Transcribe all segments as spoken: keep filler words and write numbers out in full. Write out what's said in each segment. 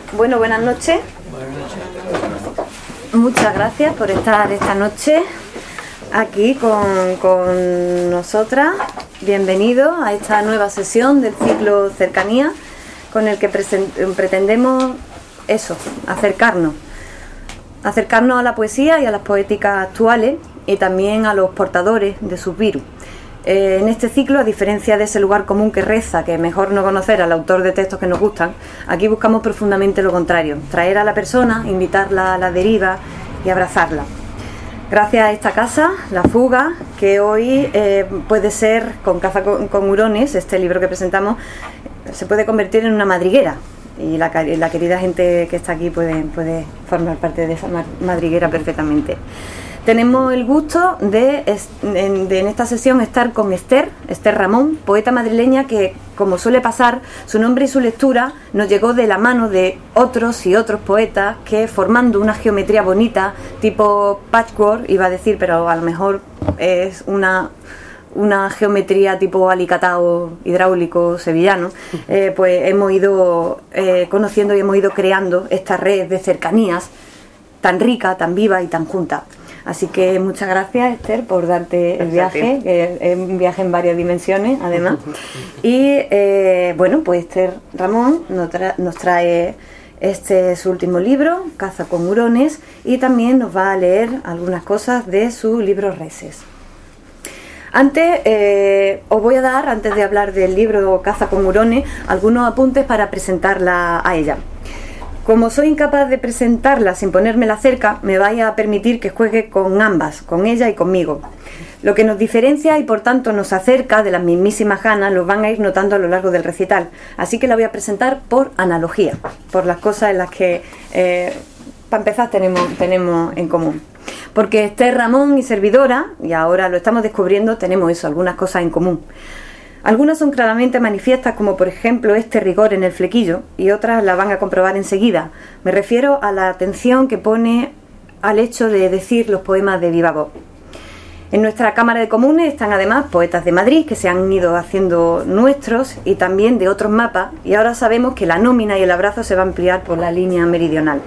Bueno, buenas noches. Buenas noches. Muchas gracias por estar esta noche aquí con, con nosotras. Bienvenidos a esta nueva sesión del ciclo Cercanía, con el que pretendemos eso, acercarnos. Acercarnos a la poesía y a las poéticas actuales y también a los portadores de sus virus. Eh, en este ciclo, a diferencia de ese lugar común que reza que mejor no conocer al autor de textos que nos gustan, aquí buscamos profundamente lo contrario, traer a la persona, invitarla a la deriva y abrazarla. Gracias a esta casa, La Fuga, que hoy eh, puede ser, con Caza con, con hurones, este libro que presentamos, se puede convertir en una madriguera. Y la, la querida gente que está aquí puede, puede formar parte de esa madriguera perfectamente. Tenemos el gusto de, de en esta sesión estar con Esther, Esther Ramón, poeta madrileña que, como suele pasar, su nombre y su lectura nos llegó de la mano de otros y otros poetas que, formando una geometría bonita, tipo patchwork, iba a decir, pero a lo mejor es una... una geometría tipo alicatado hidráulico sevillano, eh, pues hemos ido eh, conociendo y hemos ido creando esta red de cercanías tan rica, tan viva y tan junta. Así que muchas gracias, Esther, por darte el viaje, que es un viaje en varias dimensiones, además. Y eh, bueno, pues Esther Ramón nos, tra- nos trae este su último libro, Caza con hurones, y también nos va a leer algunas cosas de su libro Reses. Antes, eh, os voy a dar, antes de hablar del libro Caza con hurones, algunos apuntes para presentarla a ella. Como soy incapaz de presentarla sin ponérmela cerca, me vais a permitir que juegue con ambas, con ella y conmigo. Lo que nos diferencia y por tanto nos acerca de las mismísimas ganas lo van a ir notando a lo largo del recital. Así que la voy a presentar por analogía, por las cosas en las que, eh, para empezar, tenemos, tenemos en común. Porque Esther Ramón y servidora, y ahora lo estamos descubriendo, tenemos eso, algunas cosas en común. Algunas son claramente manifiestas, como por ejemplo este rigor en el flequillo, y otras la van a comprobar enseguida. Me refiero a la atención que pone al hecho de decir los poemas de viva voz. En nuestra Cámara de Comunes están además poetas de Madrid que se han ido haciendo nuestros y también de otros mapas, y ahora sabemos que la nómina y el abrazo se va a ampliar por la línea meridional.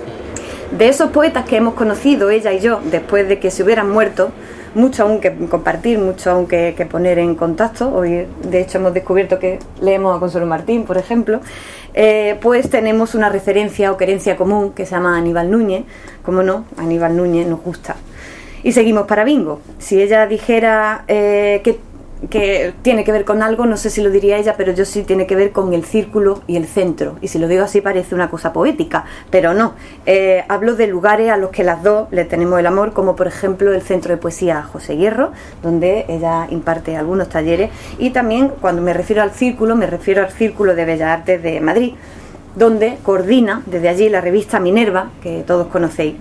De esos poetas que hemos conocido, ella y yo, después de que se hubieran muerto, mucho aún que compartir, mucho aún que, que poner en contacto. Hoy, de hecho, hemos descubierto que leemos a Consuelo Martín, por ejemplo. Eh, pues tenemos una referencia o querencia común que se llama Aníbal Núñez. Como no, Aníbal Núñez nos gusta. Y seguimos para bingo. Si ella dijera eh, que, que tiene que ver con algo, no sé si lo diría ella, pero yo sí tiene que ver con el círculo y el centro. Y si lo digo así parece una cosa poética, pero no. Eh, hablo de lugares a los que las dos le tenemos el amor, como por ejemplo el Centro de Poesía José Hierro, donde ella imparte algunos talleres. Y también, cuando me refiero al círculo, me refiero al Círculo de Bellas Artes de Madrid, donde coordina desde allí la revista Minerva, que todos conocéis.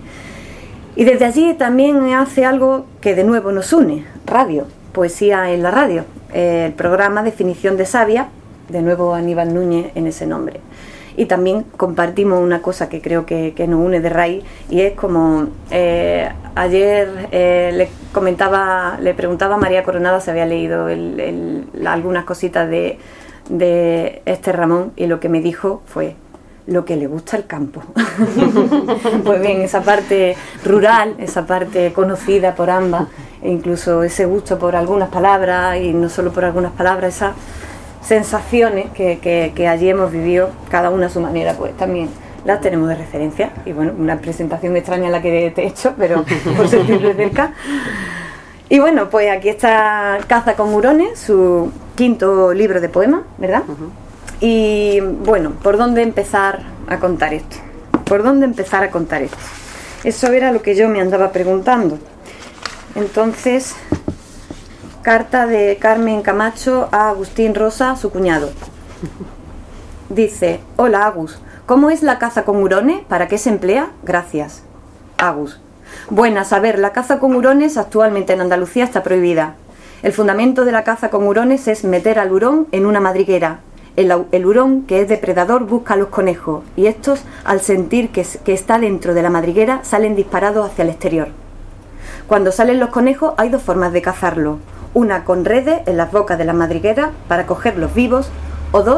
Y desde allí también hace algo que de nuevo nos une, radio. Poesía en la radio, eh, el programa Definición de Sabia, de nuevo Aníbal Núñez en ese nombre. Y también compartimos una cosa que creo que, que nos une de raíz, y es como eh, ayer eh, le comentaba, le preguntaba a María Coronada si había leído el, el, algunas cositas de, de Esther Ramón, y lo que me dijo fue: lo que le gusta el campo. Pues bien, esa parte rural, esa parte conocida por ambas, e incluso ese gusto por algunas palabras, y no solo por algunas palabras, esas sensaciones que, que, que allí hemos vivido, cada una a su manera, pues también las tenemos de referencia. Y bueno, una presentación extraña la que te he hecho, pero por sentir de cerca. Y bueno, pues aquí está Caza con hurones, su quinto libro de poemas, ¿verdad? Uh-huh. Y bueno, ¿por dónde empezar a contar esto? ¿Por dónde empezar a contar esto? Eso era lo que yo me andaba preguntando. Entonces, carta de Carmen Camacho a Agustín Rosa, su cuñado. Dice: hola Agus, ¿cómo es la caza con hurones? ¿Para qué se emplea? Gracias. Agus: buenas, a ver, la caza con hurones actualmente en Andalucía está prohibida. El fundamento de la caza con hurones es meter al hurón en una madriguera. El, el hurón, que es depredador, busca a los conejos, y estos, al sentir que, que está dentro de la madriguera, salen disparados hacia el exterior. Cuando salen los conejos hay dos formas de cazarlos: una con redes en las bocas de la madriguera para cogerlos vivos, o dos,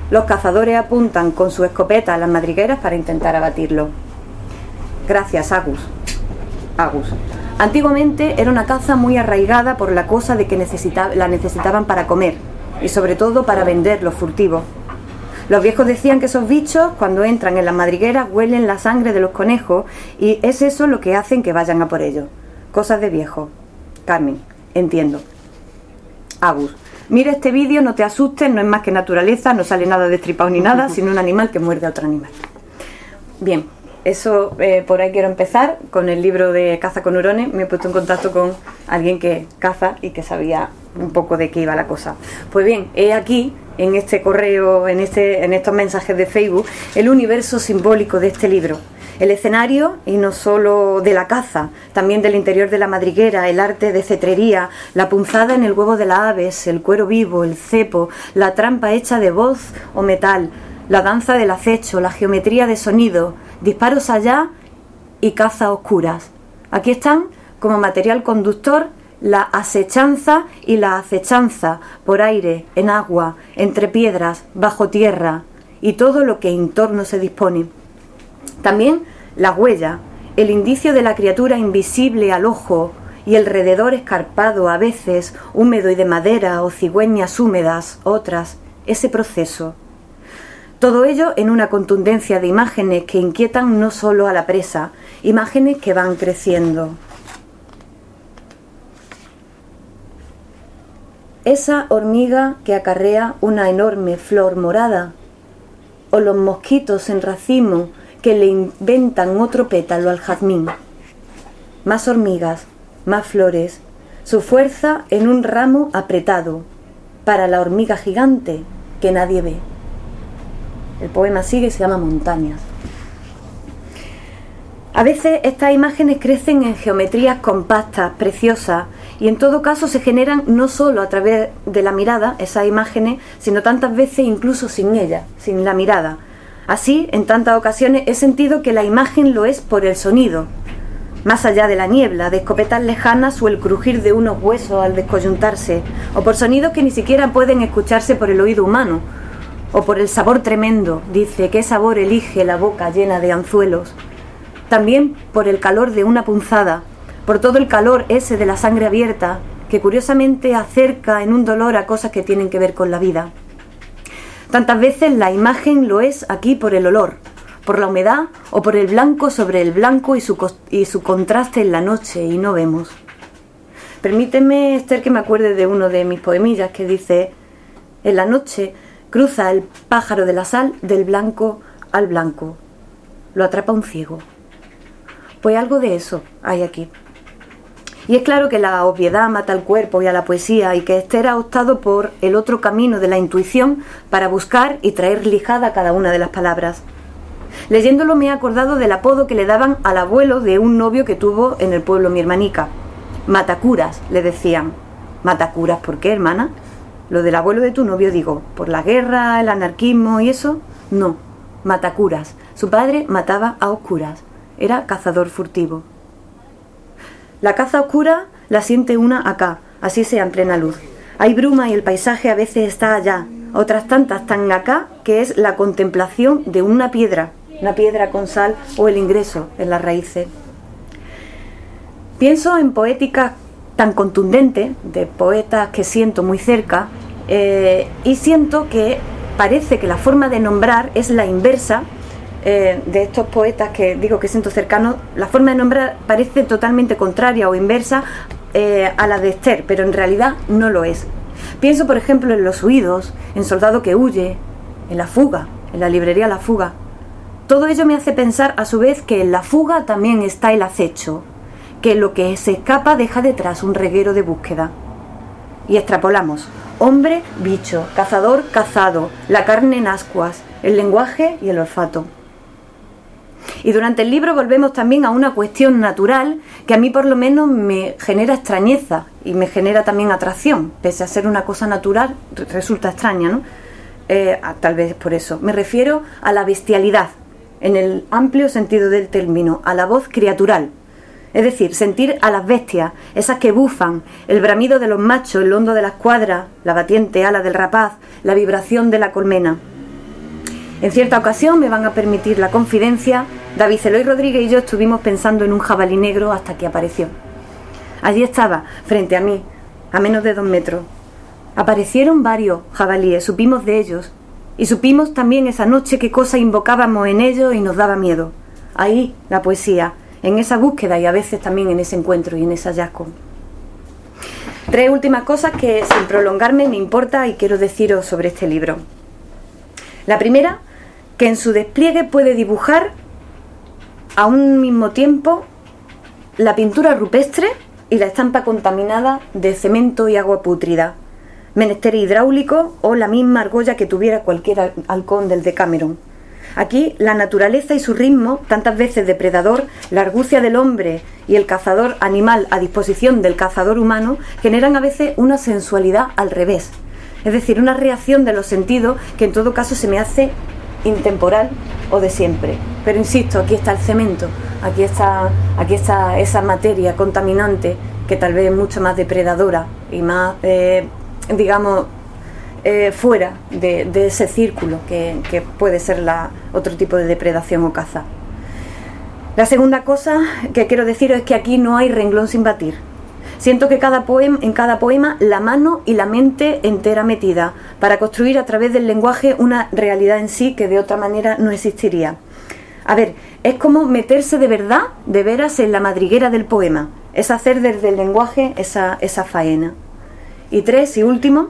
Los cazadores apuntan con su escopeta a las madrigueras para intentar abatirlo. Gracias, Agus. Agus. Antiguamente era una caza muy arraigada por la cosa de que necesita, la necesitaban para comer y sobre todo para vender los furtivos. Los viejos decían que esos bichos, cuando entran en las madrigueras, huelen la sangre de los conejos y es eso lo que hacen que vayan a por ellos. Cosas de viejo. Carmen, entiendo. Agus. Mira este vídeo, no te asustes, no es más que naturaleza, no sale nada destripado ni nada, sino un animal que muerde a otro animal. Bien, eso eh, por ahí quiero empezar con el libro de Caza con Hurones. Me he puesto en contacto con alguien que caza y que sabía un poco de qué iba la cosa. Pues bien, he aquí, en este correo, en, este, en estos mensajes de Facebook, el universo simbólico de este libro. El escenario, y no solo de la caza, también del interior de la madriguera, el arte de cetrería, la punzada en el huevo de las aves, el cuero vivo, el cepo, la trampa hecha de voz o metal, la danza del acecho, la geometría de sonido, disparos allá y caza a oscuras. Aquí están, como material conductor, la asechanza y la acechanza, por aire, en agua, entre piedras, bajo tierra, y todo lo que en torno se dispone. También la huella, el indicio de la criatura invisible al ojo y el alrededor escarpado, a veces húmedo y de madera o cigüeñas húmedas, otras, ese proceso. Todo ello en una contundencia de imágenes que inquietan no solo a la presa, imágenes que van creciendo. Esa hormiga que acarrea una enorme flor morada, o los mosquitos en racimo que le inventan otro pétalo al jazmín. Más hormigas, más flores, su fuerza en un ramo apretado, para la hormiga gigante que nadie ve. El poema sigue y se llama Montañas. A veces estas imágenes crecen en geometrías compactas, preciosas, y en todo caso se generan no solo a través de la mirada, esas imágenes, sino tantas veces incluso sin ella, sin la mirada. Así, en tantas ocasiones he sentido que la imagen lo es por el sonido, más allá de la niebla, de escopetas lejanas o el crujir de unos huesos al descoyuntarse, o por sonidos que ni siquiera pueden escucharse por el oído humano, o por el sabor tremendo, dice, ¿qué sabor elige la boca llena de anzuelos? También por el calor de una punzada, por todo el calor ese de la sangre abierta, que curiosamente acerca en un dolor a cosas que tienen que ver con la vida. Tantas veces la imagen lo es aquí por el olor, por la humedad o por el blanco sobre el blanco y su, y su contraste en la noche y no vemos. Permíteme, Esther, que me acuerde de uno de mis poemillas que dice: en la noche cruza el pájaro de la sal del blanco al blanco, lo atrapa un ciego. Pues algo de eso hay aquí. Y es claro que la obviedad mata al cuerpo y a la poesía, y que Esther ha optado por el otro camino de la intuición para buscar y traer lijada cada una de las palabras. Leyéndolo me he acordado del apodo que le daban al abuelo de un novio que tuvo en el pueblo mi hermanica. Matacuras, le decían. ¿Matacuras por qué, hermana? Lo del abuelo de tu novio, digo, ¿por la guerra, el anarquismo y eso? No, matacuras. Su padre mataba a oscuras. Era cazador furtivo. La caza oscura la siente una acá, así sea en plena luz. Hay bruma y el paisaje a veces está allá, otras tantas tan acá que es la contemplación de una piedra, una piedra con sal o el ingreso en las raíces. Pienso en poéticas tan contundentes, de poetas que siento muy cerca, eh, y siento que parece que la forma de nombrar es la inversa. Eh, de estos poetas que digo que siento cercanos, la forma de nombrar parece totalmente contraria o inversa eh, a la de Esther, pero en realidad no lo es. Pienso, por ejemplo, en Los huidos, en Soldado que huye, en La fuga, en la librería La fuga. Todo ello me hace pensar a su vez que en la fuga también está el acecho, que lo que se escapa deja detrás un reguero de búsqueda. Y extrapolamos: hombre, bicho, cazador, cazado, la carne en ascuas, el lenguaje y el olfato. Y durante el libro volvemos también a una cuestión natural que a mí por lo menos me genera extrañeza y me genera también atracción. Pese a ser una cosa natural, resulta extraña, ¿no? Eh, tal vez por eso. Me refiero a la bestialidad, en el amplio sentido del término, a la voz criatural. Es decir, sentir a las bestias, esas que bufan, el bramido de los machos, el hondo de la escuadra, la batiente ala del rapaz, la vibración de la colmena. En cierta ocasión, me van a permitir la confidencia, David Eloy Rodríguez y yo estuvimos pensando en un jabalí negro hasta que apareció. Allí estaba, frente a mí, a menos de dos metros. Aparecieron varios jabalíes, supimos de ellos, y supimos también esa noche qué cosa invocábamos en ellos y nos daba miedo. Ahí, la poesía, en esa búsqueda y a veces también en ese encuentro y en ese hallazgo. Tres últimas cosas que, sin prolongarme, me importa y quiero deciros sobre este libro. La primera, que en su despliegue puede dibujar a un mismo tiempo la pintura rupestre y la estampa contaminada de cemento y agua pútrida, menester hidráulico o la misma argolla que tuviera cualquier halcón del Decameron. Aquí la naturaleza y su ritmo, tantas veces depredador, la argucia del hombre y el cazador animal a disposición del cazador humano, generan a veces una sensualidad al revés, es decir, una reacción de los sentidos que en todo caso se me hace intemporal o de siempre. Pero insisto, aquí está el cemento, aquí está, aquí está esa materia contaminante que tal vez es mucho más depredadora y más, eh, digamos, eh, fuera de, de ese círculo que, que puede ser la, otro tipo de depredación o caza. La segunda cosa que quiero decir es que aquí no hay renglón sin batir. Siento que cada poema, en cada poema la mano y la mente entera metida para construir a través del lenguaje una realidad en sí que de otra manera no existiría. A ver, es como meterse de verdad, de veras, en la madriguera del poema. Es hacer desde el lenguaje esa, esa faena. Y tres, y último,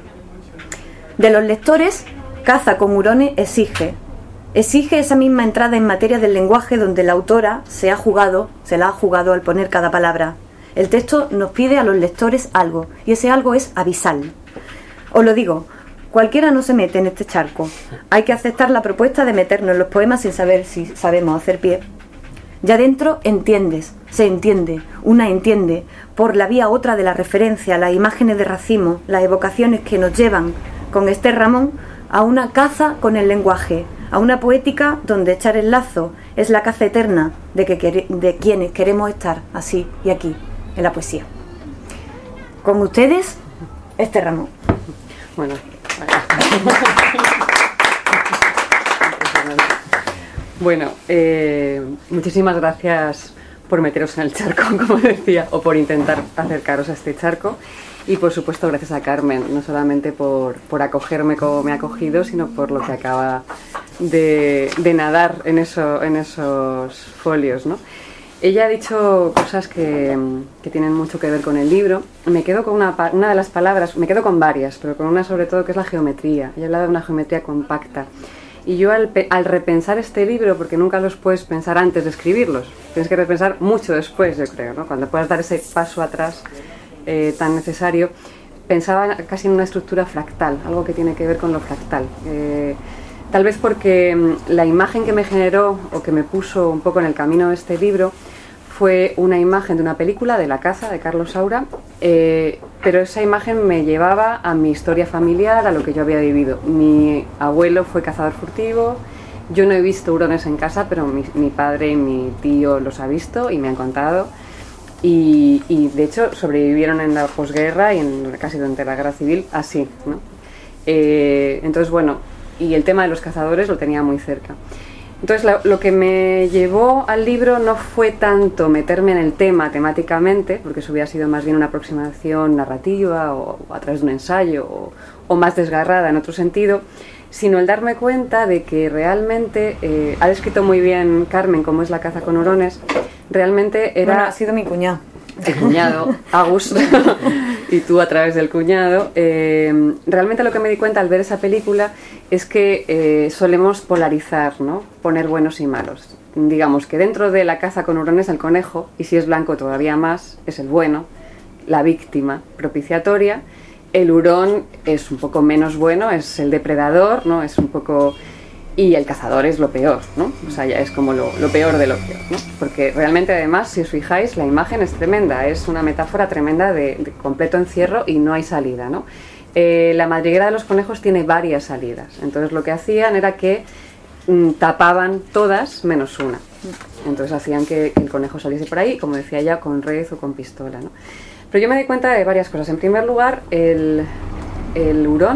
de los lectores, Caza con hurones exige. Exige esa misma entrada en materia del lenguaje donde la autora se ha jugado, se la ha jugado al poner cada palabra. El texto nos pide a los lectores algo, y ese algo es abisal. Os lo digo, cualquiera no se mete en este charco. Hay que aceptar la propuesta de meternos en los poemas sin saber si sabemos hacer pie. Ya dentro entiendes, se entiende, una entiende, por la vía otra de la referencia, las imágenes de racimo, las evocaciones que nos llevan, con Esther Ramón, a una caza con el lenguaje, a una poética donde echar el lazo es la caza eterna de, que, de quienes queremos estar así y aquí, en la poesía. Con ustedes, Esther Ramón. Bueno, bueno eh, muchísimas gracias por meteros en el charco, como decía, o por intentar acercaros a este charco. Y por supuesto gracias a Carmen, no solamente por, por acogerme como me ha acogido, sino por lo que acaba de, de nadar en, eso, en esos folios, ¿no? Ella ha dicho cosas que, que tienen mucho que ver con el libro. Me quedo con una, una de las palabras, me quedo con varias, pero con una sobre todo que es la geometría. Ella habla de una geometría compacta. Y yo al, al repensar este libro, porque nunca los puedes pensar antes de escribirlos, tienes que repensar mucho después, yo creo, ¿no? Cuando puedas dar ese paso atrás eh, tan necesario, pensaba casi en una estructura fractal, algo que tiene que ver con lo fractal. Eh, tal vez porque la imagen que me generó o que me puso un poco en el camino de este libro fue una imagen de una película, de La caza, de Carlos Saura, eh, pero esa imagen me llevaba a mi historia familiar, a lo que yo había vivido. Mi abuelo fue cazador furtivo, yo no he visto hurones en casa, pero mi, mi padre y mi tío los ha visto y me han contado. Y, y de hecho sobrevivieron en la posguerra y en casi durante la guerra civil así, ¿no? Eh, entonces, bueno, y el tema de los cazadores lo tenía muy cerca. Entonces lo, lo que me llevó al libro no fue tanto meterme en el tema temáticamente, porque eso hubiera sido más bien una aproximación narrativa o, o a través de un ensayo o, o más desgarrada en otro sentido, sino el darme cuenta de que realmente, eh, ha descrito muy bien Carmen cómo es la caza con hurones, realmente era... Bueno, ha sido mi cuñado. El cuñado, Agus, y tú a través del cuñado. Eh, realmente lo que me di cuenta al ver esa película es que eh, solemos polarizar, ¿no? Poner buenos y malos. Digamos que dentro de la caza con hurones el conejo, y si es blanco todavía más, es el bueno, la víctima propiciatoria. El hurón es un poco menos bueno, es el depredador, ¿no? Es un poco... Y el cazador es lo peor, ¿no? O sea, ya es como lo, lo peor de lo peor, ¿no? Porque realmente, además, si os fijáis, la imagen es tremenda, es una metáfora tremenda de, de completo encierro y no hay salida, ¿no? Eh, la madriguera de los conejos tiene varias salidas, entonces lo que hacían era que mm, tapaban todas menos una. Entonces hacían que, que el conejo saliese por ahí, como decía ella, con red o con pistola, ¿no? Pero yo me di cuenta de varias cosas. En primer lugar, el, el hurón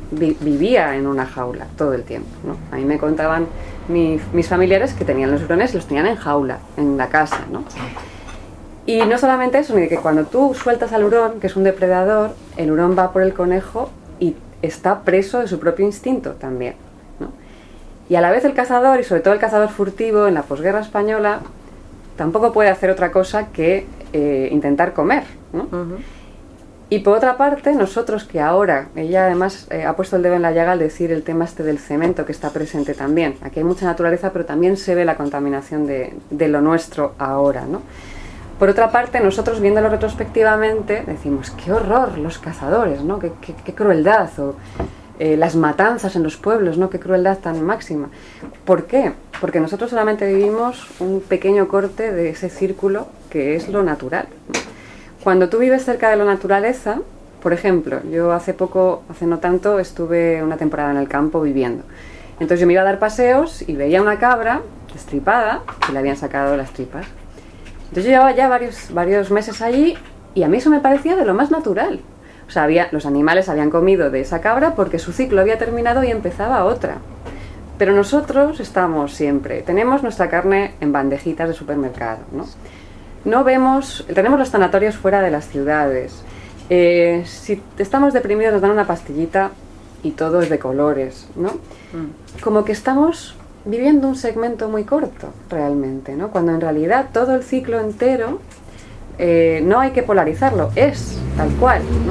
vi, vivía en una jaula todo el tiempo, ¿no? A mí me contaban mi, mis familiares que tenían los hurones y los tenían en jaula, en la casa, ¿no? Y no solamente eso, ni que cuando tú sueltas al hurón, que es un depredador, el hurón va por el conejo y está preso de su propio instinto también, ¿no? Y a la vez el cazador, y sobre todo el cazador furtivo en la posguerra española, tampoco puede hacer otra cosa que eh, intentar comer, ¿no? Uh-huh. Y por otra parte, nosotros que ahora, ella además eh, ha puesto el dedo en la llaga al decir el tema este del cemento que está presente también. Aquí hay mucha naturaleza, pero también se ve la contaminación de, de lo nuestro ahora, ¿no? Por otra parte, nosotros viéndolo retrospectivamente decimos, qué horror los cazadores, ¿no? Qué, qué, qué crueldad, o eh, las matanzas en los pueblos, ¿no? Qué crueldad tan máxima. ¿Por qué? Porque nosotros solamente vivimos un pequeño corte de ese círculo que es lo natural, ¿no? Cuando tú vives cerca de la naturaleza, por ejemplo, yo hace poco, hace no tanto, estuve una temporada en el campo viviendo. Entonces yo me iba a dar paseos y veía una cabra destripada que le habían sacado las tripas. Entonces yo llevaba ya varios, varios meses allí y a mí eso me parecía de lo más natural. O sea, había, los animales habían comido de esa cabra porque su ciclo había terminado y empezaba otra. Pero nosotros estamos siempre, tenemos nuestra carne en bandejitas de supermercado, ¿no? No vemos, tenemos los sanatorios fuera de las ciudades. Eh, si estamos deprimidos nos dan una pastillita y todo es de colores, ¿no? Mm. Como que estamos viviendo un segmento muy corto realmente, ¿no? Cuando en realidad todo el ciclo entero eh, no hay que polarizarlo, es tal cual, ¿no?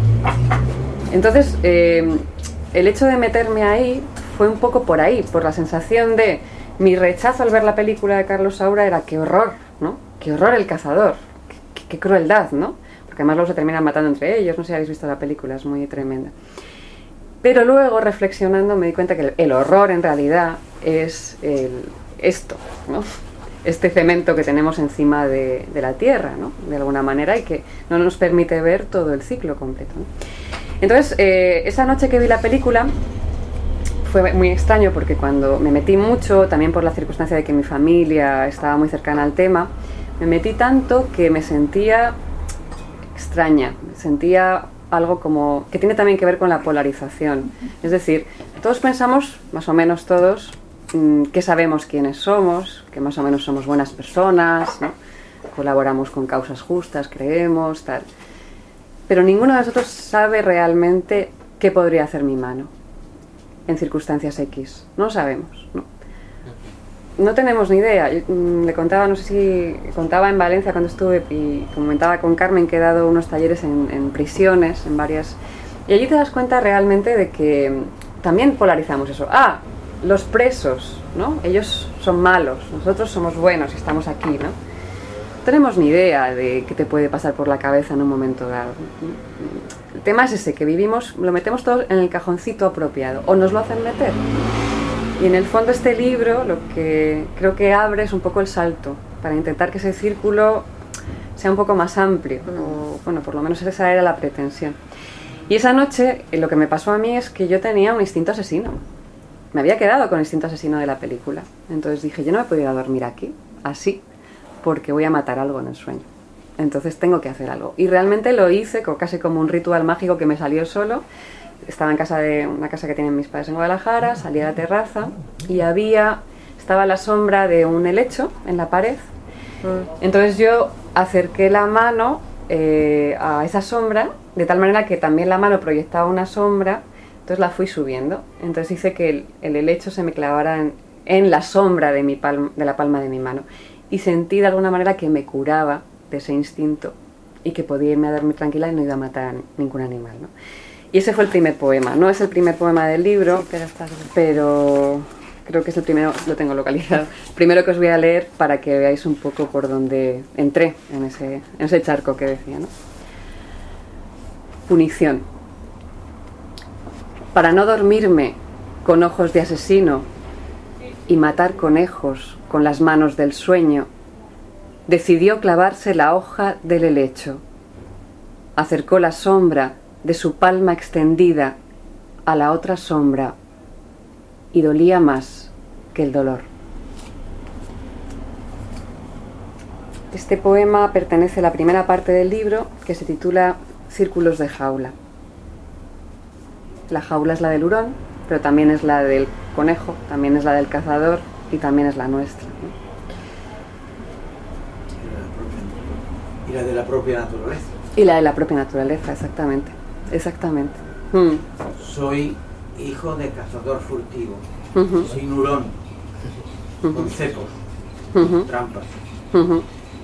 Entonces eh, el hecho de meterme ahí fue un poco por ahí, por la sensación de mi rechazo al ver la película de Carlos Saura era qué horror, ¿no? Qué horror el cazador, qué, qué crueldad, ¿no? Porque además luego se terminan matando entre ellos, no sé si habéis visto la película, es muy tremenda. Pero luego, reflexionando, me di cuenta que el, el horror en realidad es el, esto, ¿no? Este cemento que tenemos encima de, de la tierra, ¿no? De alguna manera, y que no nos permite ver todo el ciclo completo, ¿no? Entonces, eh, esa noche que vi la película fue muy extraño porque cuando me metí mucho, también por la circunstancia de que mi familia estaba muy cercana al tema, me metí tanto que me sentía extraña, me sentía algo como que tiene también que ver con la polarización. Es decir, todos pensamos, más o menos todos, que sabemos quiénes somos, que más o menos somos buenas personas, ¿no? Colaboramos con causas justas, creemos, tal. Pero ninguno de nosotros sabe realmente qué podría hacer mi mano en circunstancias X. No sabemos, ¿no? No tenemos ni idea. Yo, mmm, le contaba, no sé si contaba en Valencia cuando estuve y comentaba con Carmen que he dado unos talleres en, en prisiones, en varias, y allí te das cuenta realmente de que también polarizamos eso. Ah, los presos, ¿no? Ellos son malos, nosotros somos buenos y estamos aquí, ¿no? No tenemos ni idea de qué te puede pasar por la cabeza en un momento dado. El tema es ese, que vivimos, lo metemos todo en el cajoncito apropiado, o nos lo hacen meter. Y en el fondo este libro lo que creo que abre es un poco el salto, para intentar que ese círculo sea un poco más amplio, o bueno, por lo menos esa era la pretensión. Y esa noche lo que me pasó a mí es que yo tenía un instinto asesino. Me había quedado con el instinto asesino de la película. Entonces dije, yo no me puedo ir a dormir aquí, así, porque voy a matar algo en el sueño. Entonces tengo que hacer algo. Y realmente lo hice casi como un ritual mágico que me salió solo. Estaba en casa de una casa que tienen mis padres en Guadalajara, salí a la terraza y había, estaba la sombra de un helecho en la pared. Entonces yo acerqué la mano eh, a esa sombra, de tal manera que también la mano proyectaba una sombra, entonces la fui subiendo. Entonces hice que el, el helecho se me clavara en, en la sombra de, mi palma, de la palma de mi mano. Y sentí de alguna manera que me curaba de ese instinto y que podía irme a dormir tranquila y no iba a matar a ningún animal, ¿no? Y ese fue el primer poema. No es el primer poema del libro, sí, pero, está pero creo que es el primero, lo tengo localizado. Primero que os voy a leer para que veáis un poco por dónde entré en ese, en ese charco que decía, ¿no? Punición. Para no dormirme con ojos de asesino y matar conejos con las manos del sueño, decidió clavarse la hoja del helecho. Acercó la sombra de su palma extendida a la otra sombra y dolía más que el dolor. Este poema pertenece a la primera parte del libro, que se titula Círculos de jaula. La jaula es la del hurón, pero también es la del conejo, también es la del cazador y también es la nuestra, ¿no? Y la de la propia naturaleza. Y la de la propia naturaleza, exactamente. Exactamente. Mm. Soy hijo de cazador furtivo, Uh-huh. sin hurón, Uh-huh. con cepos, Uh-huh. trampas. Uh-huh.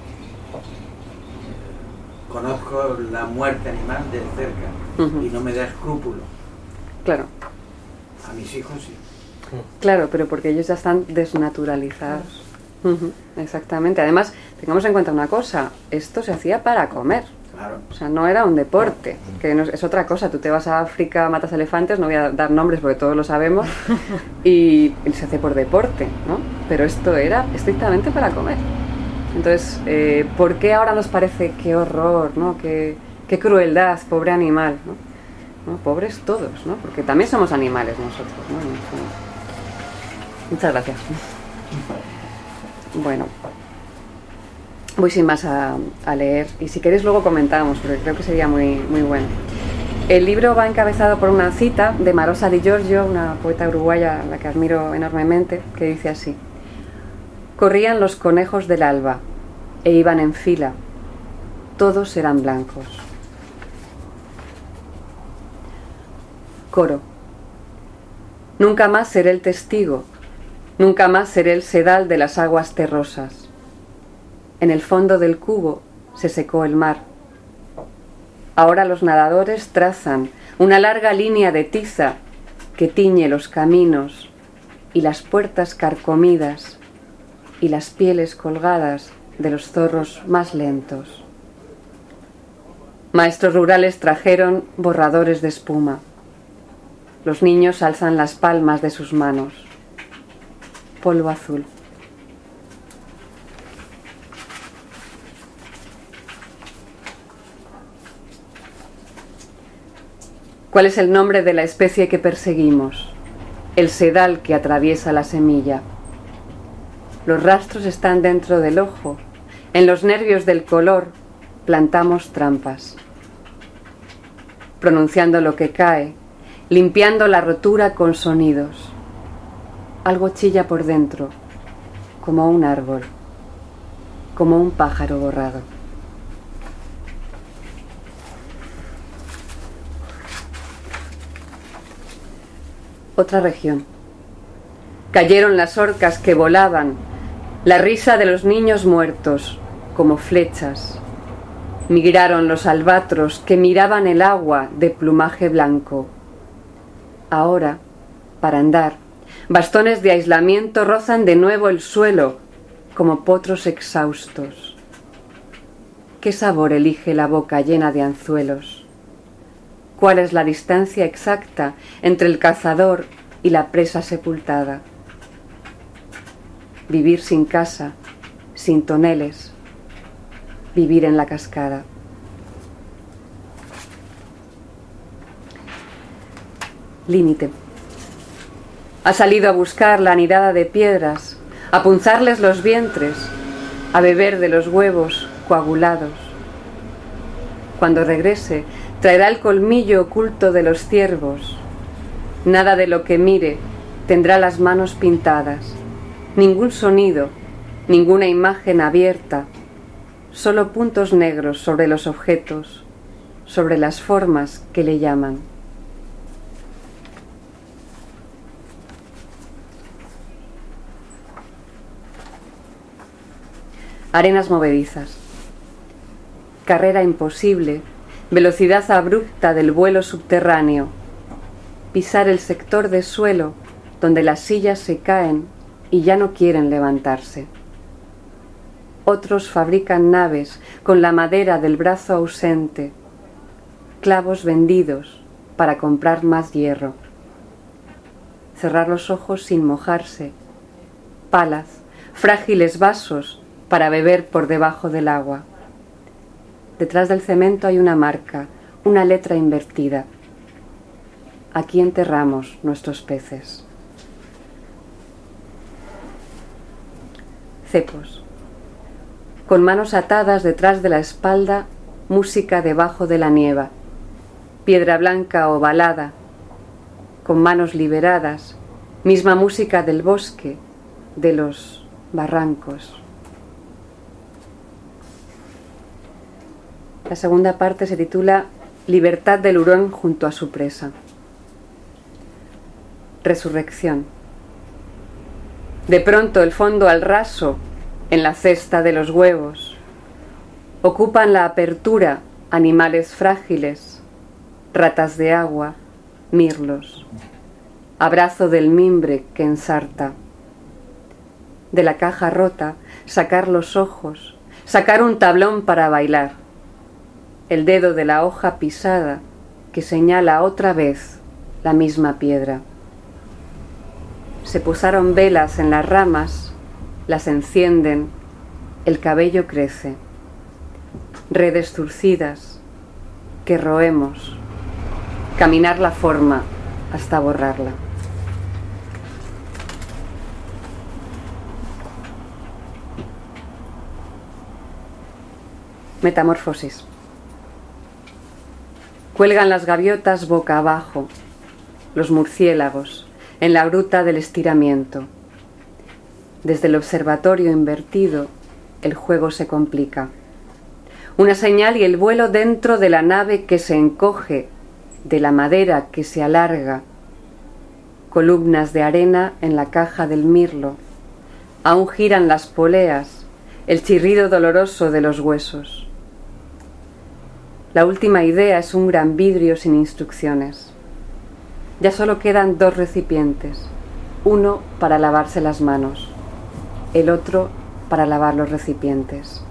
Conozco la muerte animal de cerca Uh-huh. y no me da escrúpulo. Claro, A mis hijos sí. claro, pero porque ellos ya están desnaturalizados. Uh-huh. Exactamente. Además, tengamos en cuenta una cosa, esto se hacía para comer. Claro. O sea, no era un deporte, que no es, es otra cosa. Tú te vas a África, matas elefantes, no voy a dar nombres porque todos lo sabemos, y, y se hace por deporte, ¿no? Pero esto era estrictamente para comer. Entonces, eh, ¿por qué ahora nos parece qué horror, ¿no? Qué, qué crueldad, pobre animal, ¿no? ¿No? Pobres todos, ¿no? Porque también somos animales nosotros, ¿no? Muchas gracias. Bueno. Voy sin más a, a leer y si queréis luego comentamos porque creo que sería muy, muy bueno. El libro va encabezado por una cita de Marosa Di Giorgio, una poeta uruguaya a la que admiro enormemente, que dice así: corrían los conejos del alba e iban en fila, todos eran blancos. Coro. Nunca más seré el testigo, nunca más seré el sedal de las aguas terrosas. En el fondo del cubo se secó el mar. Ahora los nadadores trazan una larga línea de tiza que tiñe los caminos y las puertas carcomidas y las pieles colgadas de los zorros más lentos. Maestros rurales trajeron borradores de espuma. Los niños alzan las palmas de sus manos. Polvo azul. ¿Cuál es el nombre de la especie que perseguimos? El sedal que atraviesa la semilla. Los rastros están dentro del ojo. En los nervios del color plantamos trampas. Pronunciando lo que cae, limpiando la rotura con sonidos. Algo chilla por dentro, como un árbol, como un pájaro borrado. Otra región. Cayeron las orcas que volaban, la risa de los niños muertos, como flechas. Migraron los albatros que miraban el agua de plumaje blanco. Ahora, para andar, bastones de aislamiento rozan de nuevo el suelo, como potros exhaustos. ¿Qué sabor elige la boca llena de anzuelos? ¿Cuál es la distancia exacta entre el cazador y la presa sepultada? Vivir sin casa, sin toneles, vivir en la cascada. Límite. Ha salido a buscar la anidada de piedras, a punzarles los vientres, a beber de los huevos coagulados. Cuando regrese, traerá el colmillo oculto de los ciervos. Nada de lo que mire tendrá las manos pintadas, ningún sonido, ninguna imagen abierta, solo puntos negros sobre los objetos, sobre las formas que le llaman. Arenas movedizas. Carrera imposible, velocidad abrupta del vuelo subterráneo. Pisar el sector de suelo donde las sillas se caen y ya no quieren levantarse. Otros fabrican naves con la madera del brazo ausente, clavos vendidos para comprar más hierro. Cerrar los ojos sin mojarse, palas, frágiles vasos para beber por debajo del agua. Detrás del cemento hay una marca, una letra invertida. Aquí enterramos nuestros peces. Cepos. Con manos atadas detrás de la espalda, música debajo de la nieva. Piedra blanca ovalada, con manos liberadas, misma música del bosque, de los barrancos. La segunda parte se titula Libertad del hurón junto a su presa. Resurrección. De pronto el fondo al raso, en la cesta de los huevos, ocupan la apertura animales frágiles, ratas de agua, mirlos, abrazo del mimbre que ensarta. De la caja rota, sacar los ojos, sacar un tablón para bailar, el dedo de la hoja pisada que señala otra vez la misma piedra. Se posaron velas en las ramas, las encienden, el cabello crece. Redes zurcidas que roemos, caminar la forma hasta borrarla. Metamorfosis. Cuelgan las gaviotas boca abajo, los murciélagos, en la gruta del estiramiento. Desde el observatorio invertido, el juego se complica. Una señal y el vuelo dentro de la nave que se encoge, de la madera que se alarga. Columnas de arena en la caja del mirlo. Aún giran las poleas, el chirrido doloroso de los huesos. La última idea es un gran vidrio sin instrucciones. Ya solo quedan dos recipientes, uno para lavarse las manos, el otro para lavar los recipientes.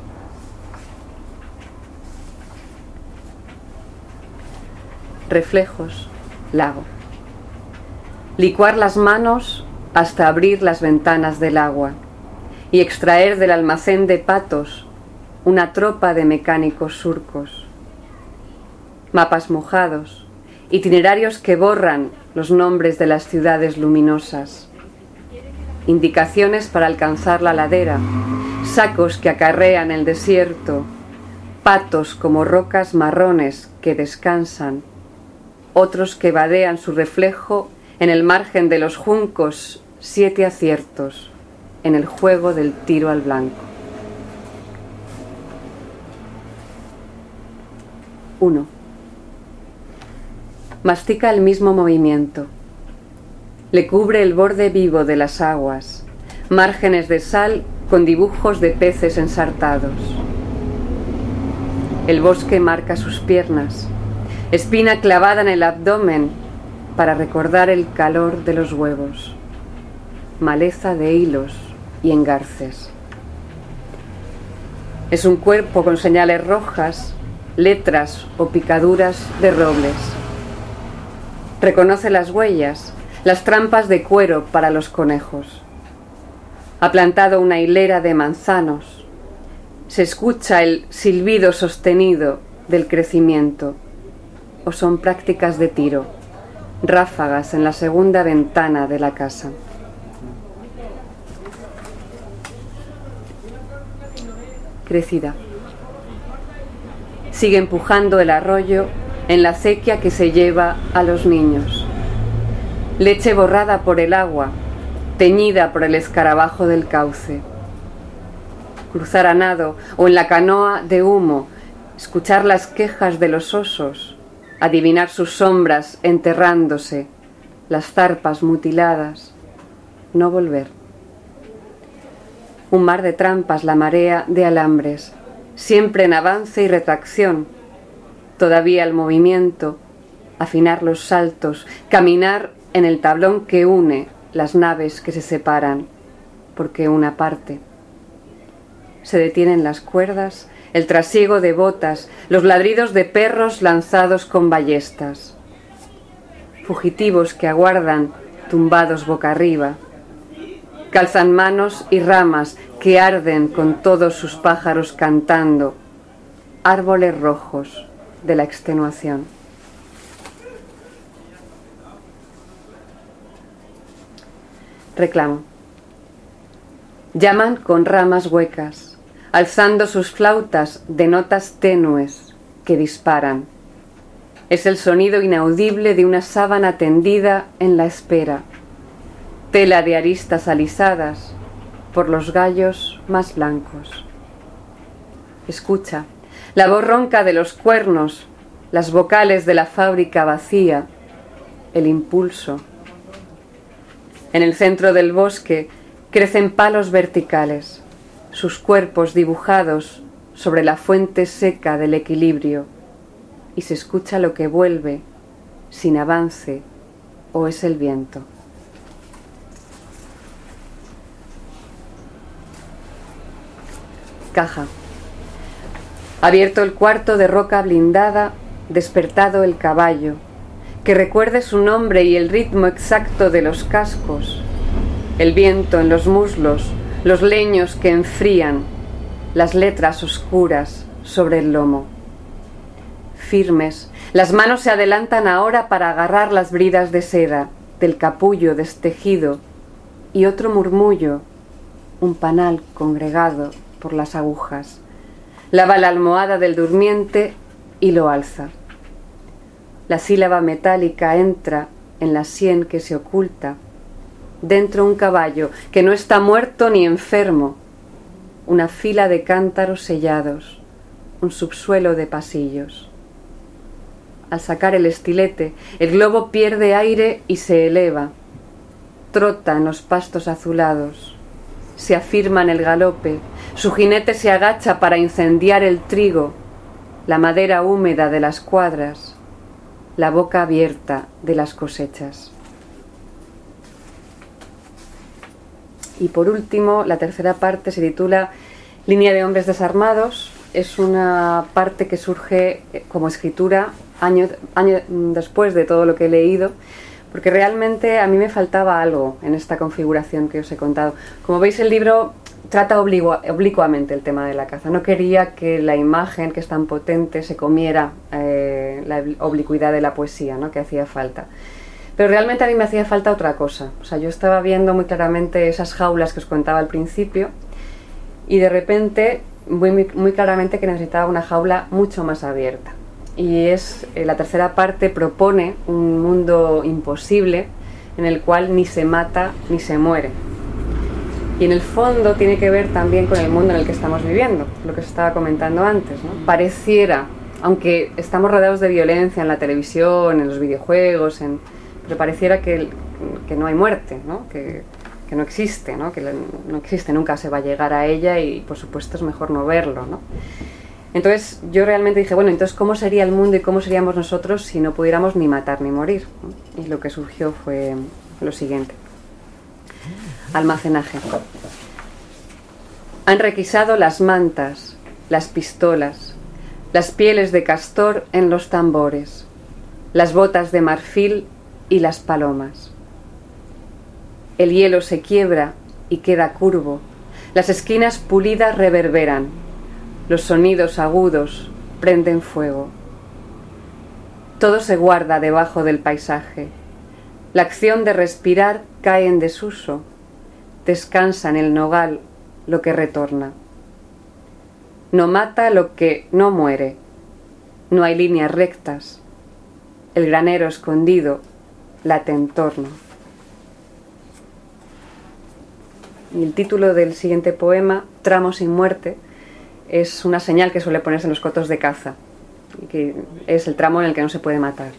Reflejos, lago. Licuar las manos hasta abrir las ventanas del agua y extraer del almacén de patos una tropa de mecánicos surcos. Mapas mojados, itinerarios que borran los nombres de las ciudades luminosas, indicaciones para alcanzar la ladera, sacos que acarrean el desierto, patos como rocas marrones que descansan, otros que vadean su reflejo en el margen de los juncos, siete aciertos en el juego del tiro al blanco. uno. Mastica el mismo movimiento. Le cubre el borde vivo de las aguas, márgenes de sal con dibujos de peces ensartados. El bosque marca sus piernas, espina clavada en el abdomen para recordar el calor de los huevos, maleza de hilos y engarces. Es un cuerpo con señales rojas, letras o picaduras de robles. Reconoce las huellas, las trampas de cuero para los conejos. Ha plantado una hilera de manzanos. Se escucha el silbido sostenido del crecimiento. O son prácticas de tiro, ráfagas en la segunda ventana de la casa. Crecida. Sigue empujando el arroyo en la acequia que se lleva a los niños. Leche borrada por el agua, teñida por el escarabajo del cauce. Cruzar a nado o en la canoa de humo, escuchar las quejas de los osos, adivinar sus sombras enterrándose, las zarpas mutiladas, no volver. Un mar de trampas, la marea de alambres, siempre en avance y retracción, todavía el movimiento, afinar los saltos, caminar en el tablón que une las naves que se separan, porque una parte. Se detienen las cuerdas, el trasiego de botas, los ladridos de perros lanzados con ballestas. Fugitivos que aguardan, tumbados boca arriba. Calzan manos y ramas que arden con todos sus pájaros cantando. Árboles rojos de la extenuación. Reclamo. Llaman con ramas huecas, alzando sus flautas de notas tenues que disparan. Es el sonido inaudible de una sábana tendida en la espera, tela de aristas alisadas por los gallos más blancos. Escucha, la voz ronca de los cuernos, las vocales de la fábrica vacía, el impulso. En el centro del bosque crecen palos verticales, sus cuerpos dibujados sobre la fuente seca del equilibrio, y se escucha lo que vuelve, sin avance, o es el viento. Caja. Abierto el cuarto de roca blindada, despertado el caballo, que recuerde su nombre y el ritmo exacto de los cascos, el viento en los muslos, los leños que enfrían, las letras oscuras sobre el lomo. Firmes, las manos se adelantan ahora para agarrar las bridas de seda del capullo destejido y otro murmullo, un panal congregado por las agujas. Lava la almohada del durmiente y lo alza. La sílaba metálica entra en la sien que se oculta. Dentro un caballo que no está muerto ni enfermo. Una fila de cántaros sellados. Un subsuelo de pasillos. Al sacar el estilete, el globo pierde aire y se eleva. Trota en los pastos azulados. Se afirma en el galope. Su jinete se agacha para incendiar el trigo, la madera húmeda de las cuadras, la boca abierta de las cosechas. Y por último, la tercera parte se titula Línea de hombres desarmados. Es una parte que surge como escritura año, año después de todo lo que he leído, porque realmente a mí me faltaba algo en esta configuración que os he contado. Como veis, el libro trata obligua, oblicuamente el tema de la caza. No quería que la imagen, que es tan potente, se comiera eh, la oblicuidad de la poesía, ¿no?, que hacía falta. Pero realmente a mí me hacía falta otra cosa. O sea, yo estaba viendo muy claramente esas jaulas que os contaba al principio y de repente muy, muy claramente que necesitaba una jaula mucho más abierta. Y es eh, la tercera parte propone un mundo imposible en el cual ni se mata ni se muere. Y en el fondo tiene que ver también con el mundo en el que estamos viviendo, lo que os estaba comentando antes, ¿no? Pareciera, aunque estamos rodeados de violencia en la televisión, en los videojuegos, en, pero pareciera que, que no hay muerte, ¿no? Que, que no existe, ¿no? Que no existe, nunca se va a llegar a ella y por supuesto es mejor no verlo, ¿no? Entonces yo realmente dije, bueno, entonces ¿cómo sería el mundo y cómo seríamos nosotros si no pudiéramos ni matar ni morir? ¿No? Y lo que surgió fue lo siguiente. Almacenaje. Han requisado las mantas, las pistolas, las pieles de castor en los tambores, las botas de marfil y las palomas. El hielo se quiebra y queda curvo, las esquinas pulidas reverberan. Los sonidos agudos prenden fuego. Todo se guarda debajo del paisaje. La acción de respirar cae en desuso. Descansa en el nogal lo que retorna. No mata lo que no muere. No hay líneas rectas. El granero escondido late en torno. Y el título del siguiente poema, Tramo sin muerte, es una señal que suele ponerse en los cotos de caza, que es el tramo en el que no se puede matar.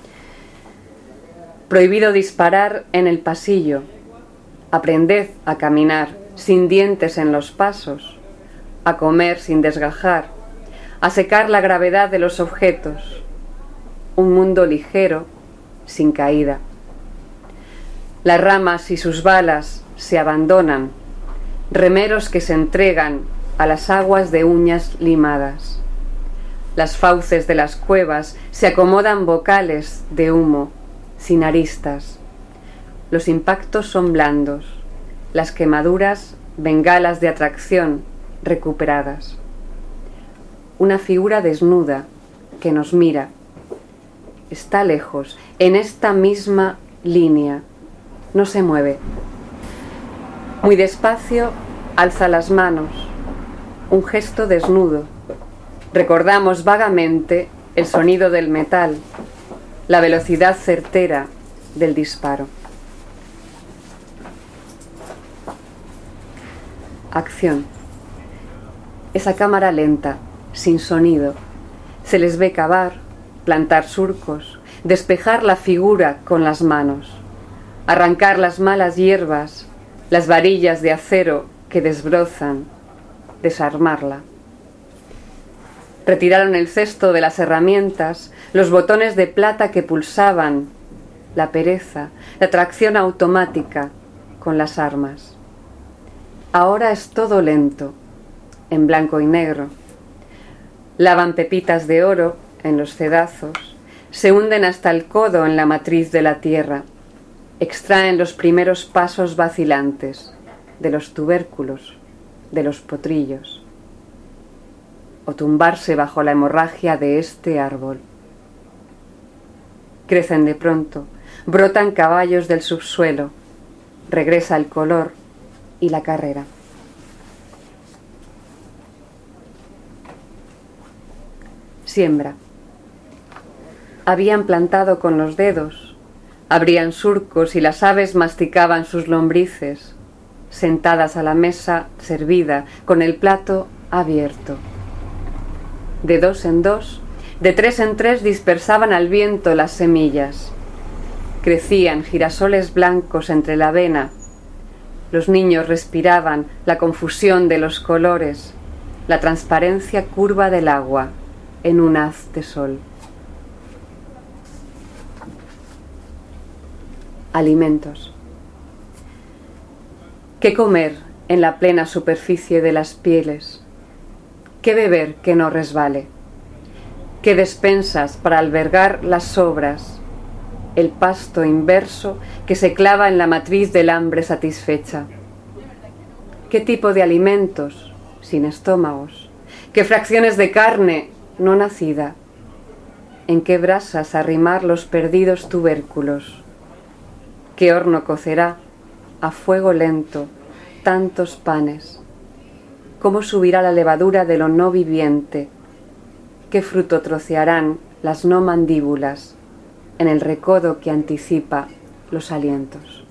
Prohibido disparar en el pasillo. Aprended a caminar sin dientes en los pasos, a comer sin desgajar, a secar la gravedad de los objetos. Un mundo ligero, sin caída. Las ramas y sus balas se abandonan, remeros que se entregan a las aguas de uñas limadas. Las fauces de las cuevas se acomodan vocales de humo, sin aristas. Los impactos son blandos, las quemaduras bengalas de atracción recuperadas. Una figura desnuda que nos mira. Está lejos, en esta misma línea. No se mueve. Muy despacio alza las manos. Un gesto desnudo. Recordamos vagamente el sonido del metal, la velocidad certera del disparo. Acción. Esa cámara lenta, sin sonido. Se les ve cavar, plantar surcos, despejar la figura con las manos, arrancar las malas hierbas, las varillas de acero que desbrozan, desarmarla. Retiraron el cesto de las herramientas, los botones de plata que pulsaban, la pereza, la tracción automática con las armas. Ahora es todo lento, en blanco y negro. Lavan pepitas de oro en los cedazos, se hunden hasta el codo en la matriz de la tierra, extraen los primeros pasos vacilantes de los tubérculos, de los potrillos, o tumbarse bajo la hemorragia de este árbol. Crecen de pronto, brotan caballos del subsuelo, regresa el color y la carrera. Siembra. Habían plantado con los dedos, abrían surcos y las aves masticaban sus lombrices, sentadas a la mesa servida, con el plato abierto. De dos en dos, de tres en tres dispersaban al viento las semillas. Crecían girasoles blancos entre la avena. Los niños respiraban la confusión de los colores, la transparencia curva del agua en un haz de sol. Alimentos. ¿Qué comer en la plena superficie de las pieles? ¿Qué beber que no resbale? ¿Qué despensas para albergar las sobras? El pasto inverso que se clava en la matriz del hambre satisfecha. ¿Qué tipo de alimentos sin estómagos? ¿Qué fracciones de carne no nacida? ¿En qué brasas arrimar los perdidos tubérculos? ¿Qué horno cocerá a fuego lento tantos panes? ¿Cómo subirá la levadura de lo no viviente? ¿Qué fruto trocearán las no mandíbulas en el recodo que anticipa los alientos?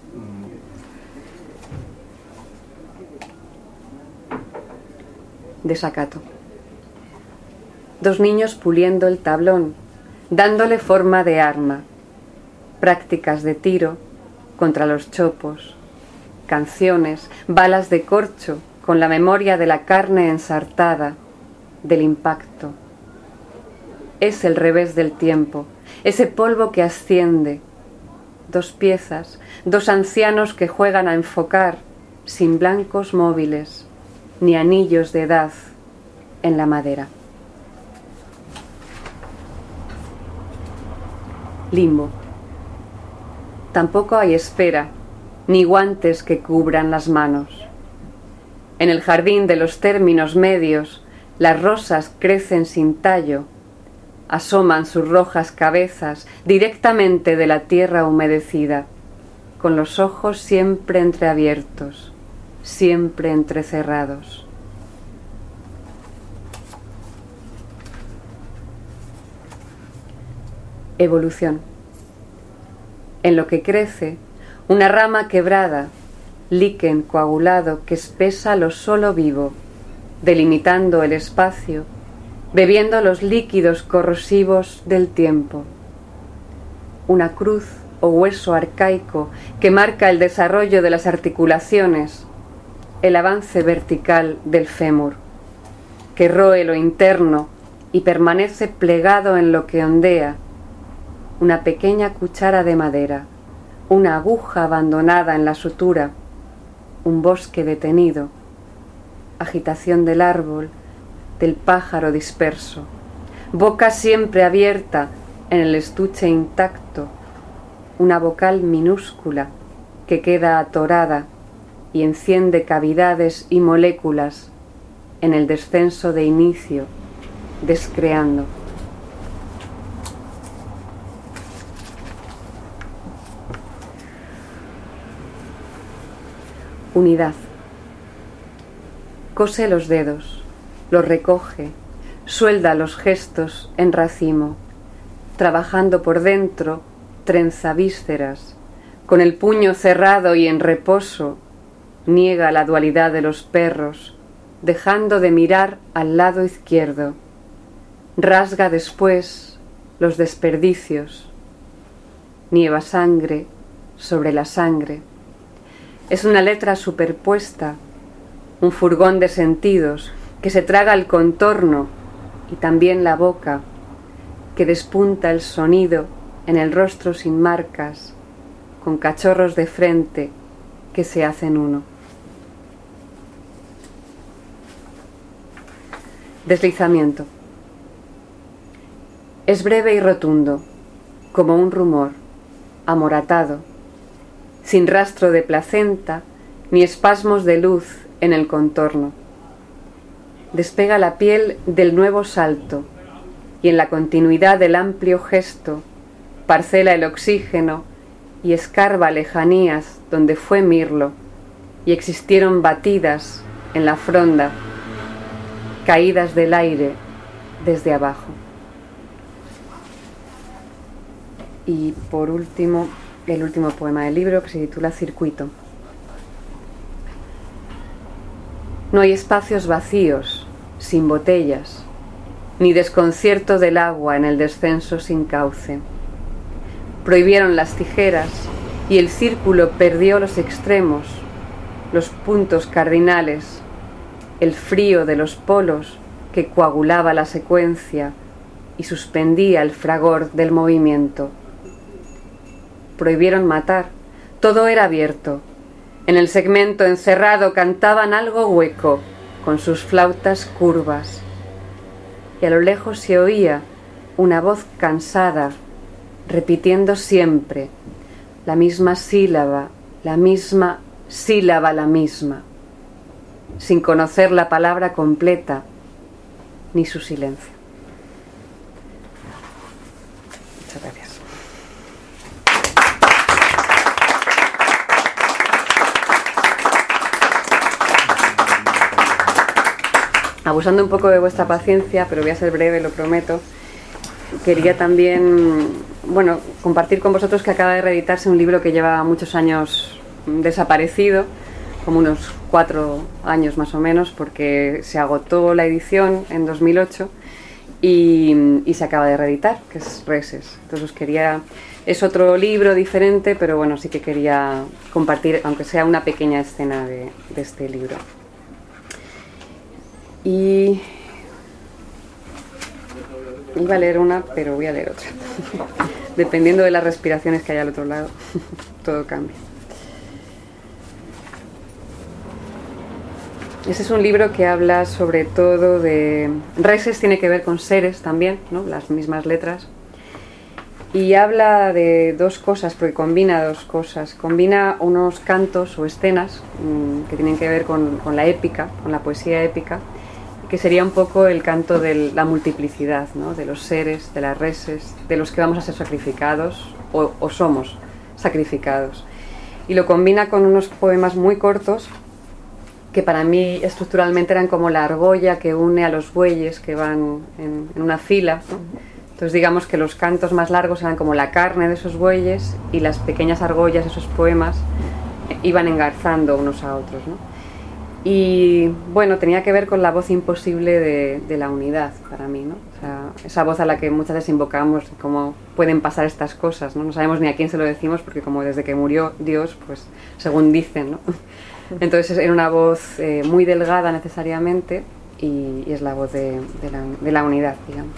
Desacato. Dos niños puliendo el tablón, dándole forma de arma. Prácticas de tiro contra los chopos. Canciones, balas de corcho con la memoria de la carne ensartada, del impacto. Es el revés del tiempo, ese polvo que asciende. Dos piezas, dos ancianos que juegan a enfocar, sin blancos móviles, ni anillos de edad en la madera. Limbo. Tampoco hay espera, ni guantes que cubran las manos. En el jardín de los términos medios, las rosas crecen sin tallo, asoman sus rojas cabezas directamente de la tierra humedecida, con los ojos siempre entreabiertos, siempre entrecerrados. Evolución. En lo que crece, una rama quebrada, líquen coagulado que espesa lo solo vivo, delimitando el espacio, bebiendo los líquidos corrosivos del tiempo. Una cruz o hueso arcaico que marca el desarrollo de las articulaciones, el avance vertical del fémur, que roe lo interno y permanece plegado en lo que ondea. Una pequeña cuchara de madera, una aguja abandonada en la sutura, un bosque detenido, agitación del árbol, del pájaro disperso, boca siempre abierta en el estuche intacto, una vocal minúscula que queda atorada y enciende cavidades y moléculas en el descenso de inicio, descreando. Unidad. Cose los dedos, los recoge, suelda los gestos en racimo, trabajando por dentro, trenza vísceras, con el puño cerrado y en reposo, niega la dualidad de los perros, dejando de mirar al lado izquierdo, rasga después los desperdicios, nieva sangre sobre la sangre. Es una letra superpuesta, un furgón de sentidos que se traga el contorno y también la boca, que despunta el sonido en el rostro sin marcas, con cachorros de frente que se hacen uno. Deslizamiento. Es breve y rotundo, como un rumor, amoratado, sin rastro de placenta ni espasmos de luz en el contorno. Despega la piel del nuevo salto y en la continuidad del amplio gesto parcela el oxígeno y escarba lejanías donde fue mirlo y existieron batidas en la fronda, caídas del aire desde abajo. Y por último, el último poema del libro, que se titula Circuito. No hay espacios vacíos, sin botellas, ni desconcierto del agua en el descenso sin cauce. Prohibieron las tijeras y el círculo perdió los extremos, los puntos cardinales, el frío de los polos que coagulaba la secuencia y suspendía el fragor del movimiento. Prohibieron matar, todo era abierto. En el segmento encerrado cantaban algo hueco, con sus flautas curvas. Y a lo lejos se oía una voz cansada, repitiendo siempre la misma sílaba, la misma sílaba, la misma, sin conocer la palabra completa ni su silencio. Muchas gracias. Abusando un poco de vuestra paciencia, pero voy a ser breve, lo prometo. Quería también, bueno, compartir con vosotros que acaba de reeditarse un libro que lleva muchos años desaparecido, como unos cuatro años más o menos, porque se agotó la edición en dos mil ocho y, y se acaba de reeditar, que es Reses. Entonces os quería, es otro libro diferente, pero bueno, sí que quería compartir, aunque sea una pequeña escena de, de este libro. Y iba a leer una, pero voy a leer otra. Dependiendo de las respiraciones que haya al otro lado, todo cambia. Ese es un libro que habla sobre todo de... Reses tiene que ver con seres también, ¿no? Las mismas letras. Y habla de dos cosas, porque combina dos cosas. Combina unos cantos o escenas mmm, que tienen que ver con, con la épica, con la poesía épica, que sería un poco el canto de la multiplicidad, ¿no? De los seres, de las reses, de los que vamos a ser sacrificados o, o somos sacrificados. Y lo combina con unos poemas muy cortos que para mí estructuralmente eran como la argolla que une a los bueyes que van en, en una fila, ¿no? Entonces digamos que los cantos más largos eran como la carne de esos bueyes y las pequeñas argollas, esos poemas, iban engarzando unos a otros, ¿no? Y bueno, tenía que ver con la voz imposible de, de la unidad para mí, ¿no? O sea, esa voz a la que muchas veces invocamos, cómo pueden pasar estas cosas, ¿no? No sabemos ni a quién se lo decimos porque como desde que murió Dios, pues según dicen, ¿no? Entonces era una voz eh, muy delgada necesariamente y, y es la voz de, de, la, de la unidad, digamos.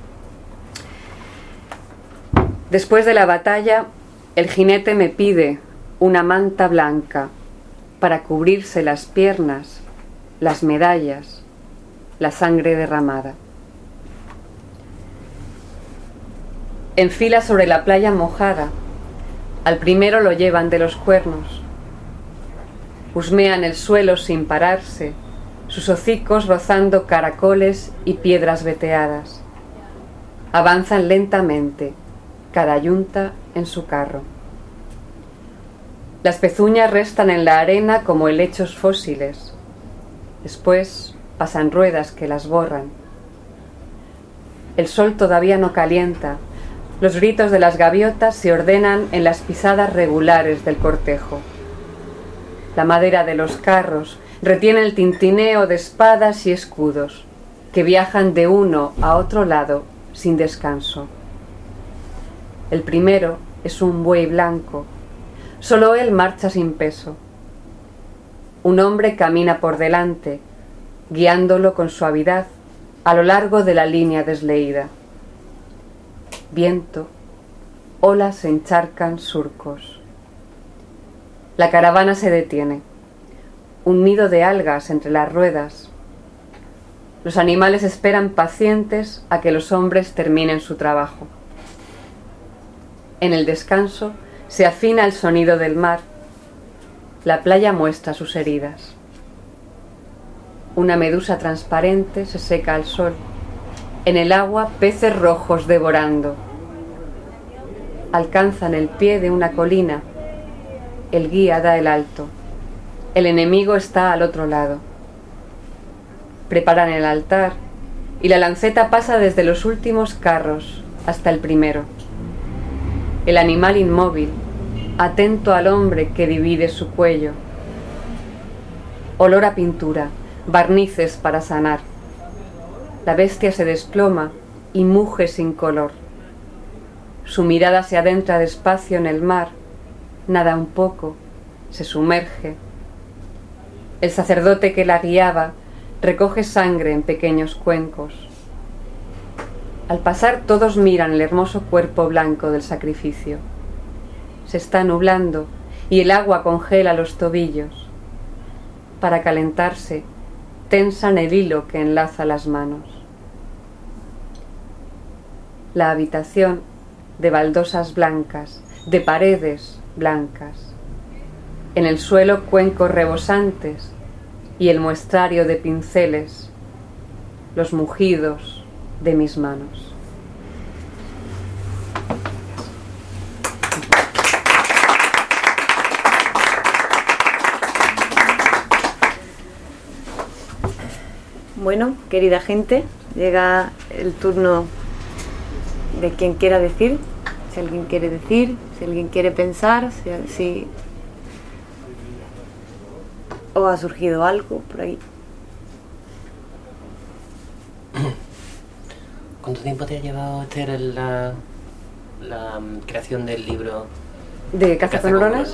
Después de la batalla, el jinete me pide una manta blanca para cubrirse las piernas, las medallas, la sangre derramada. En fila sobre la playa mojada, al primero lo llevan de los cuernos. Husmean el suelo sin pararse, sus hocicos rozando caracoles y piedras veteadas. Avanzan lentamente, cada yunta en su carro. Las pezuñas restan en la arena como helechos fósiles. Después pasan ruedas que las borran. El sol todavía no calienta, Los gritos de las gaviotas se ordenan en las pisadas regulares del cortejo. La madera de los carros retiene el tintineo de espadas y escudos, que viajan de uno a otro lado sin descanso. El primero es un buey blanco. Solo él marcha sin peso. Un hombre camina por delante, guiándolo con suavidad a lo largo de la línea desleída. Viento, olas encharcan surcos. La caravana se detiene. Un nido de algas entre las ruedas. Los animales esperan pacientes a que los hombres terminen su trabajo. En el descanso se afina el sonido del mar. La playa muestra sus heridas. Una medusa transparente se seca al sol. En el agua, peces rojos devorando. Alcanzan el pie de una colina. El guía da el alto. El enemigo está al otro lado. Preparan el altar y la lanceta pasa desde los últimos carros hasta el primero. El animal inmóvil, atento al hombre que divide su cuello. Olor a pintura, barnices para sanar. La bestia se desploma y muge sin color. Su mirada se adentra despacio en el mar, nada un poco, se sumerge. El sacerdote que la guiaba recoge sangre en pequeños cuencos. Al pasar todos miran el hermoso cuerpo blanco del sacrificio. Se está nublando y el agua congela los tobillos. Para calentarse, tensan el hilo que enlaza las manos. La habitación de baldosas blancas, de paredes blancas. En el suelo cuencos rebosantes y el muestrario de pinceles, los mugidos de mis manos. Bueno, querida gente, llega el turno de quien quiera decir, si alguien quiere decir, si alguien quiere pensar, si, si o ha surgido algo por ahí. ¿Cuánto tiempo te ha llevado, Esther, la, la creación del libro de Caza con Hurones?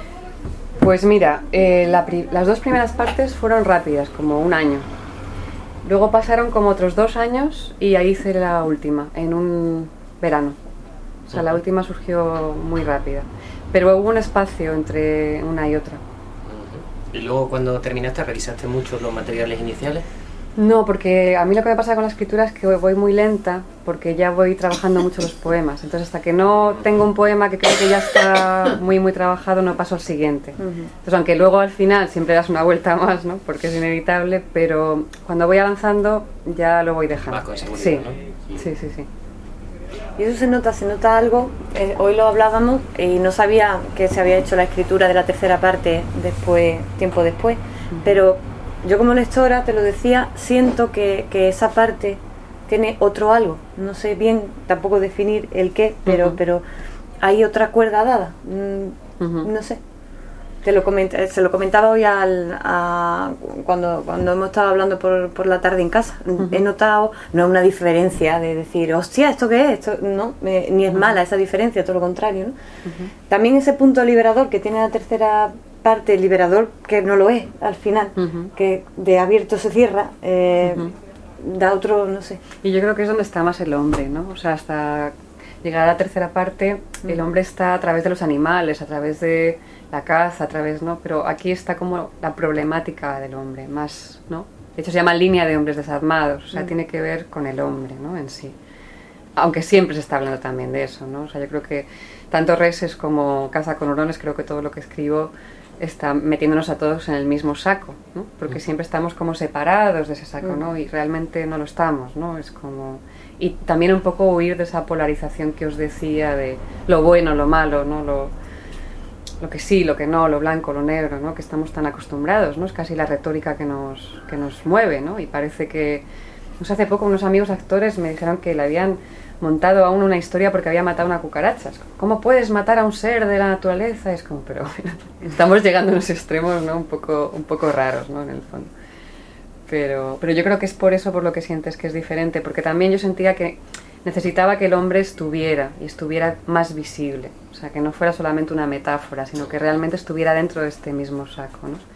Pues mira, eh, la pri las dos primeras partes fueron rápidas, como un año. Luego pasaron como otros dos años y ahí hice la última, en un verano. O sea, uh-huh. La última surgió muy rápida. Pero hubo un espacio entre una y otra. Uh-huh. ¿Y luego cuando terminaste revisaste mucho los materiales iniciales? No, porque a mí lo que me pasa con la escritura es que voy muy lenta, porque ya voy trabajando mucho los poemas. Entonces, hasta que no tengo un poema que creo que ya está muy, muy trabajado, no paso al siguiente. Uh-huh. Entonces, aunque luego al final siempre das una vuelta más, ¿no? Porque es inevitable, pero cuando voy avanzando ya lo voy dejando. Vas con seguridad, sí. ¿no? Sí, sí, sí. Y eso se nota, se nota algo. Eh, hoy lo hablábamos y no sabía que se había hecho la escritura de la tercera parte después, tiempo después, uh-huh. Pero yo como lectora, te lo decía, siento que, que esa parte tiene otro algo. No sé bien tampoco definir el qué, pero, uh-huh. pero hay otra cuerda dada. Mm, uh-huh. No sé. Te lo comenta, se lo comentaba hoy al, a, cuando, cuando hemos estado hablando por, por la tarde en casa. Uh-huh. He notado, no una diferencia de decir, hostia, ¿esto qué es? Esto, no, me, ni es uh-huh. mala esa diferencia, todo lo contrario, ¿no? Uh-huh. También ese punto liberador que tiene la tercera parte, liberador, que no lo es al final, uh-huh. que de abierto se cierra, eh, uh-huh. da otro, no sé. Y yo creo que es donde está más el hombre, ¿no? O sea, hasta llegar a la tercera parte, uh-huh. el hombre está a través de los animales, a través de la caza, a través, ¿no? Pero aquí está como la problemática del hombre, más, ¿no? De hecho se llama línea de hombres desarmados, o sea, uh-huh. tiene que ver con el hombre, ¿no? En sí. Aunque siempre se está hablando también de eso, ¿no? O sea, yo creo que tanto Reses como Caza con Hurones, creo que todo lo que escribo está metiéndonos a todos en el mismo saco, ¿no? Porque siempre estamos como separados de ese saco, ¿no? Y realmente no lo estamos, ¿no? Es como... Y también un poco huir de esa polarización que os decía de lo bueno, lo malo, ¿no? Lo, lo que sí, lo que no, lo blanco, lo negro, ¿no? Que estamos tan acostumbrados, ¿no? Es casi la retórica que nos, que nos mueve, ¿no? Y parece que No sé, hace poco unos amigos actores me dijeron que le habían montado aún una historia porque había matado una cucaracha. ¿Cómo puedes matar a un ser de la naturaleza? Es como, pero bueno, estamos llegando a unos extremos, ¿no? Un poco, un poco raros, ¿no? En el fondo. Pero, pero yo creo que es por eso por lo que sientes que es diferente, porque también yo sentía que necesitaba que el hombre estuviera y estuviera más visible, o sea, que no fuera solamente una metáfora, sino que realmente estuviera dentro de este mismo saco, ¿no?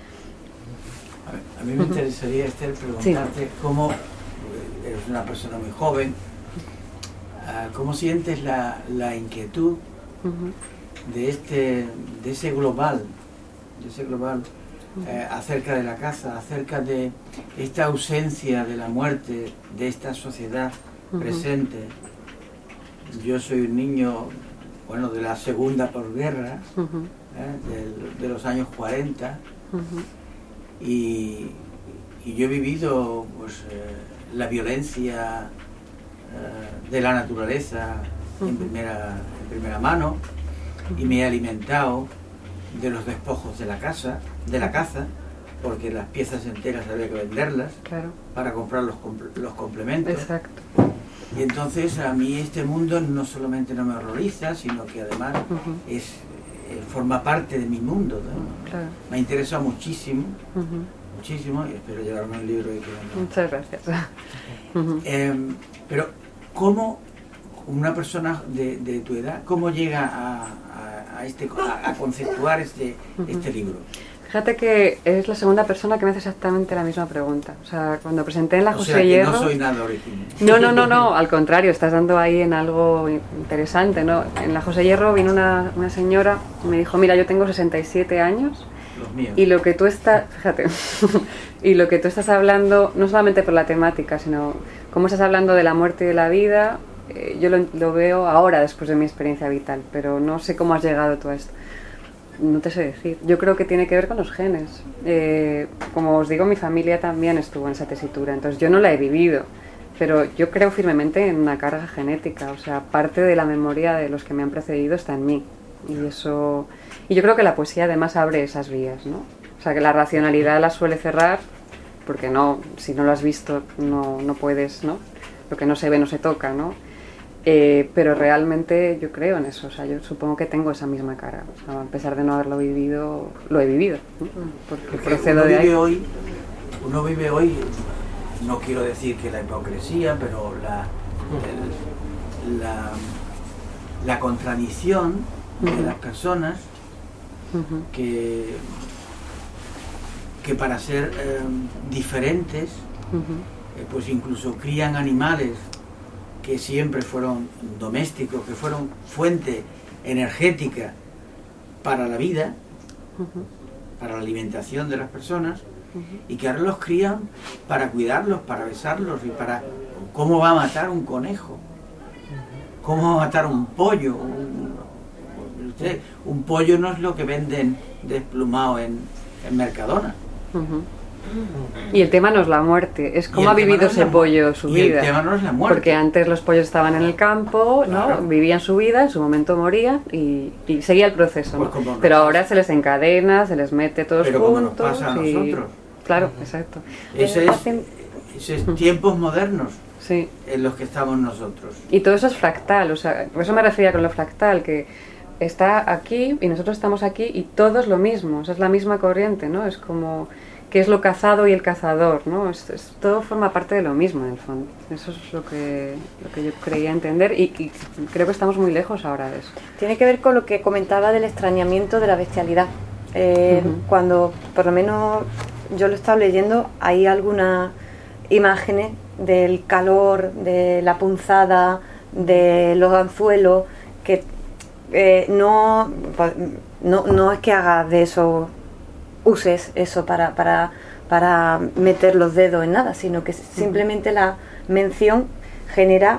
A, ver, a mí me interesaría, Esther, preguntarte sí. cómo, eres una persona muy joven, uh, ¿cómo sientes la, la inquietud uh-huh. de, este, de ese global, de ese global uh-huh. eh, acerca de la caza, acerca de esta ausencia de la muerte de esta sociedad uh-huh. presente? Yo soy un niño, bueno, de la segunda posguerra, uh-huh. eh, de, de los años cuarenta, uh-huh. y, y yo he vivido pues, eh, la violencia eh, de la naturaleza uh-huh. en, primera, en primera mano, uh-huh. y me he alimentado de los despojos de la casa, de la caza, porque las piezas enteras había que venderlas claro. para comprar los, los complementos. Exacto. Y entonces a mí este mundo no solamente no me horroriza, sino que además uh-huh. es, eh, forma parte de mi mundo, ¿no? Claro. Me interesa muchísimo, uh-huh. muchísimo, y espero llevarme un libro y que no. Muchas gracias. Uh-huh. eh, pero, ¿cómo una persona de, de tu edad, cómo llega a, a, a, este, a, a conceptuar este, uh-huh. este libro? Fíjate que es la segunda persona que me hace exactamente la misma pregunta. O sea, cuando presenté en la o José sea, que Hierro... no soy nada original. No, no, no, no, al contrario, estás dando ahí en algo interesante, ¿no? En la José Hierro vino una, una señora y me dijo, mira, yo tengo sesenta y siete años Los míos. y lo que tú estás, fíjate, y lo que tú estás hablando, no solamente por la temática, sino cómo estás hablando de la muerte y de la vida, eh, yo lo, lo veo ahora después de mi experiencia vital, pero no sé cómo has llegado tú a esto. No te sé decir. Yo creo que tiene que ver con los genes. Eh, como os digo, mi familia también estuvo en esa tesitura, entonces yo no la he vivido, pero yo creo firmemente en una carga genética, o sea, parte de la memoria de los que me han precedido está en mí. Y eso, y yo creo que la poesía además abre esas vías, ¿no? O sea, que la racionalidad la suele cerrar, porque no, si no lo has visto, no, no puedes, ¿no? Lo que no se ve no se toca, ¿no? Eh, pero realmente yo creo en eso, o sea, yo supongo que tengo esa misma cara, o sea, a pesar de no haberlo vivido, lo he vivido, ¿no? Porque, Porque procedo uno de vive ahí. Hoy, uno vive hoy, no quiero decir que la hipocresía, pero la, el, la, la contradicción uh-huh. de las personas uh-huh. que, que para ser eh, diferentes, uh-huh. eh, pues incluso crían animales que siempre fueron domésticos, que fueron fuente energética para la vida, uh-huh. para la alimentación de las personas, uh-huh. y que ahora los crían para cuidarlos, para besarlos y para... ¿Cómo va a matar un conejo? ¿Cómo va a matar un pollo? Un, usted, un pollo no es lo que venden desplumado en, en Mercadona. Uh-huh. Y el tema no es la muerte, es cómo ha vivido no ese pollo su y vida. El tema no es la muerte. Porque antes los pollos estaban en el campo, claro. ¿no? Vivían su vida, en su momento morían y, y seguía el proceso, ¿no? Pues pero ahora se les encadena, se les mete todos pero juntos. Pero como nos pasa a y... nosotros. Claro, exacto. Ese es, ese es tiempos modernos sí. en los que estamos nosotros. Y todo eso es fractal, o sea, por eso me refería con lo fractal, que está aquí y nosotros estamos aquí y todo es lo mismo, o sea, es la misma corriente, ¿no? Es como... que es lo cazado y el cazador, ¿no? Es, es, todo forma parte de lo mismo, en el fondo. Eso es lo que, lo que yo creía entender y, y creo que estamos muy lejos ahora de eso. Tiene que ver con lo que comentaba del extrañamiento de la bestialidad. Eh, uh-huh. Cuando, por lo menos, yo lo he estado leyendo, hay algunas imágenes del calor, de la punzada, de los anzuelos, que eh, no, no, no es que hagas de eso... uses eso para, para, para meter los dedos en nada, sino que simplemente la mención genera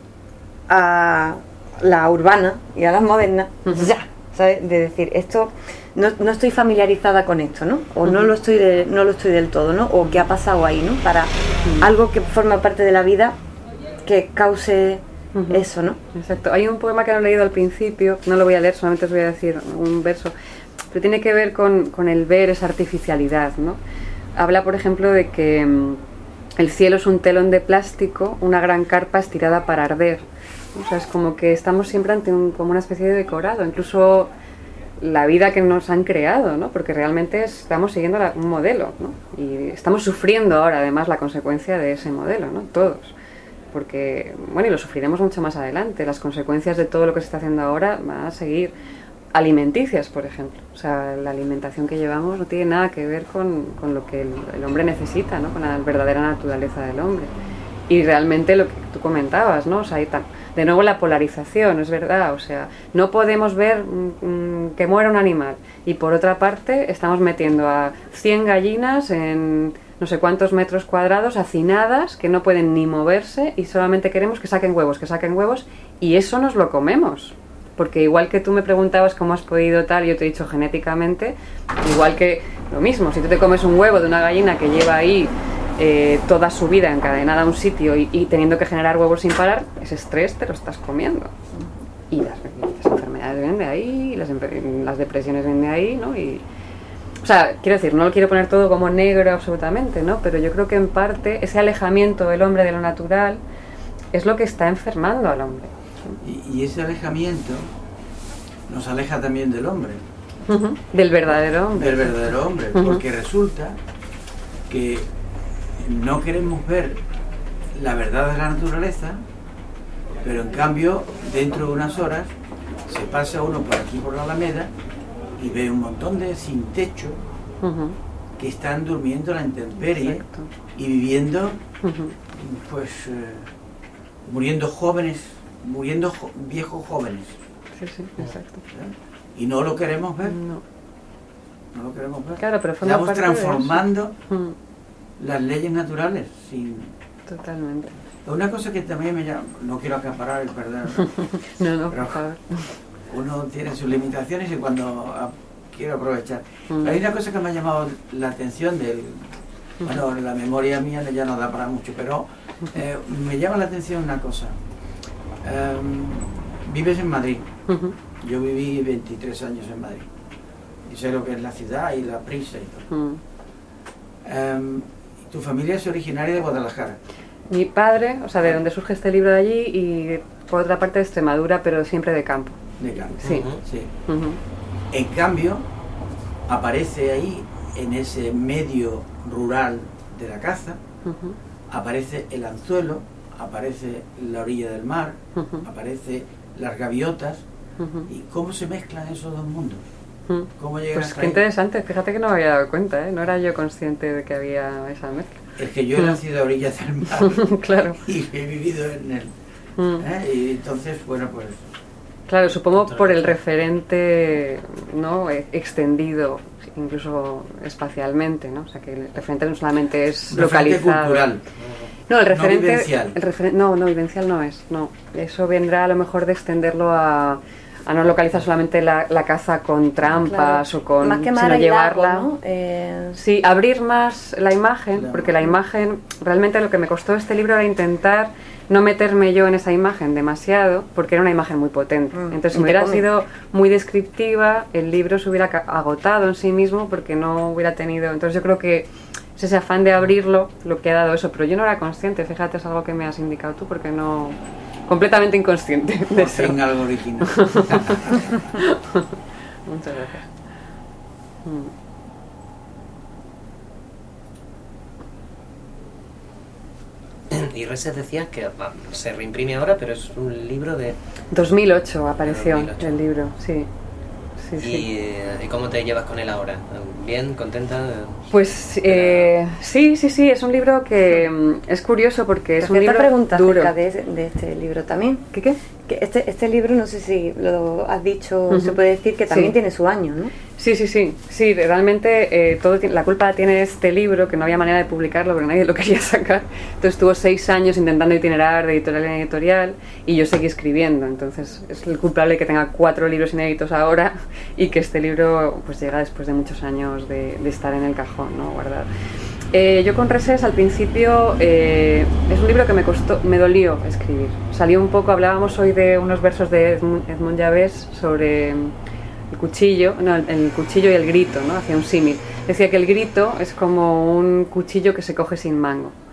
a la urbana y a las modernas, uh-huh. ya, ¿sabes? De decir, esto, no, no estoy familiarizada con esto, ¿no? O uh-huh. no lo estoy de, no lo estoy del todo, ¿no? O qué ha pasado ahí, ¿no? Para uh-huh. algo que forma parte de la vida que cause uh-huh. eso, ¿no? Exacto. Hay un poema que no he leído al principio, no lo voy a leer, solamente os voy a decir un verso, pero tiene que ver con, con el ver esa artificialidad, ¿no? Habla, por ejemplo, de que el cielo es un telón de plástico, una gran carpa estirada para arder. O sea, es como que estamos siempre ante un, como una especie de decorado, incluso la vida que nos han creado, ¿no? Porque realmente estamos siguiendo la, un modelo, ¿no? Y estamos sufriendo ahora además la consecuencia de ese modelo, ¿no? Todos. Porque, bueno, y lo sufriremos mucho más adelante. Las consecuencias de todo lo que se está haciendo ahora van a seguir. Alimenticias, por ejemplo. O sea, la alimentación que llevamos no tiene nada que ver con, con lo que el, el hombre necesita, ¿no? Con la verdadera naturaleza del hombre. Y realmente lo que tú comentabas, ¿no? O sea, hay tan, de nuevo la polarización, es verdad. O sea, no podemos ver mmm, que muera un animal. Y por otra parte, estamos metiendo a cien gallinas en no sé cuántos metros cuadrados, hacinadas, que no pueden ni moverse y solamente queremos que saquen huevos, que saquen huevos, y eso nos lo comemos. Porque igual que tú me preguntabas cómo has podido tal, yo te he dicho genéticamente, igual que lo mismo, si tú te comes un huevo de una gallina que lleva ahí eh, toda su vida encadenada a un sitio y, y teniendo que generar huevos sin parar, ese estrés te lo estás comiendo. Y las, las enfermedades vienen de ahí, las, las depresiones vienen de ahí, ¿no? Y, o sea, quiero decir, no lo quiero poner todo como negro absolutamente, ¿no? Pero yo creo que en parte ese alejamiento del hombre de lo natural es lo que está enfermando al hombre. Y, y ese alejamiento nos aleja también del hombre. Uh-huh. Del verdadero hombre. Del verdadero hombre, uh-huh. Porque resulta que no queremos ver la verdad de la naturaleza, pero en cambio, dentro de unas horas, se pasa uno por aquí por la Alameda y ve un montón de sin techo uh-huh. que están durmiendo a la intemperie. Exacto. Y viviendo, uh-huh. pues, eh, muriendo jóvenes, muriendo jo- viejos jóvenes. Sí, sí, exacto. ¿Sí? Y no lo queremos ver. No. No lo queremos ver. Claro, pero forma estamos parte transformando de eso. las leyes naturales. Sin... Totalmente. Una cosa que también me llama, no quiero acaparar el perdón, no, no, pero por favor. Uno tiene sus limitaciones y cuando a, quiero aprovechar. Mm. Hay una cosa que me ha llamado la atención del, bueno, la memoria mía ya no da para mucho, pero eh, me llama la atención una cosa. Um, vives en Madrid. Uh-huh. Yo viví veintitrés años en Madrid. Y sé lo que es la ciudad y la prisa y todo. Uh-huh. Um, tu familia es originaria de Guadalajara. Mi padre, o sea, de donde surge este libro de allí, y por otra parte de Extremadura, pero siempre de campo. De campo. Sí. Uh-huh. Sí. Uh-huh. En cambio, aparece ahí, en ese medio rural de la caza, uh-huh. aparece el anzuelo, aparece la orilla del mar, uh-huh. aparece las gaviotas, uh-huh. y cómo se mezclan esos dos mundos. Uh-huh. ¿Cómo llegan pues hasta qué ahí? Interesante, fíjate que no me había dado cuenta, ¿eh? No era yo consciente de que había esa mezcla. Es que yo he nacido a orillas del mar. Claro. Y he vivido en él. Uh-huh. ¿Eh? Y entonces, bueno, pues... Claro, supongo por el referente, ¿no?, extendido, incluso espacialmente, ¿no? O sea, que el referente no solamente es referente localizado. Cultural. No, el referente, no vivencial. El referen- no, no, vivencial no es, no. Eso vendrá a lo mejor de extenderlo a, a no localizar solamente la, la caza con trampas, claro, o con, más que sino llevarla. Lago, ¿no? eh... Sí, abrir más la imagen, claro. Porque la imagen, realmente lo que me costó este libro era intentar no meterme yo en esa imagen demasiado, porque era una imagen muy potente. Mm, Entonces, si hubiera sido muy descriptiva, el libro se hubiera agotado en sí mismo porque no hubiera tenido... Entonces, yo creo que es ese afán de abrirlo lo que ha dado eso, pero yo no era consciente, fíjate, es algo que me has indicado tú, porque no... Completamente inconsciente de Por eso. fin algo original. Muchas gracias. Mm. Y Reses decía que bah, se reimprime ahora, pero es un libro de... dos mil ocho apareció dos mil ocho. El libro, sí. Sí, ¿Y, sí. ¿Y cómo te llevas con él ahora? ¿Bien? ¿Contenta? Pues eh, sí, sí, sí, es un libro que mm, es curioso porque es Porque un libro esta pregunta duro. acerca de, de este libro también. ¿Qué qué? Que este, este libro, no sé si lo has dicho, uh-huh. se puede decir que también sí. tiene su año, ¿no? Sí, sí, sí, sí, realmente eh, todo, la culpa tiene este libro, que no había manera de publicarlo porque nadie lo quería sacar. Entonces estuvo seis años intentando itinerar de editorial en editorial y yo seguí escribiendo. Entonces es el culpable que tenga cuatro libros inéditos ahora y que este libro pues llega después de muchos años de, de estar en el cajón, ¿no?, guardado. Eh, yo con Reses al principio eh, es un libro que me costó, me dolió escribir. Salió un poco, hablábamos hoy de unos versos de Edmund, Edmund Javés sobre el cuchillo, no, el, el cuchillo y el grito, ¿no? Hacía un símil. Decía que el grito es como un cuchillo que se coge sin mango.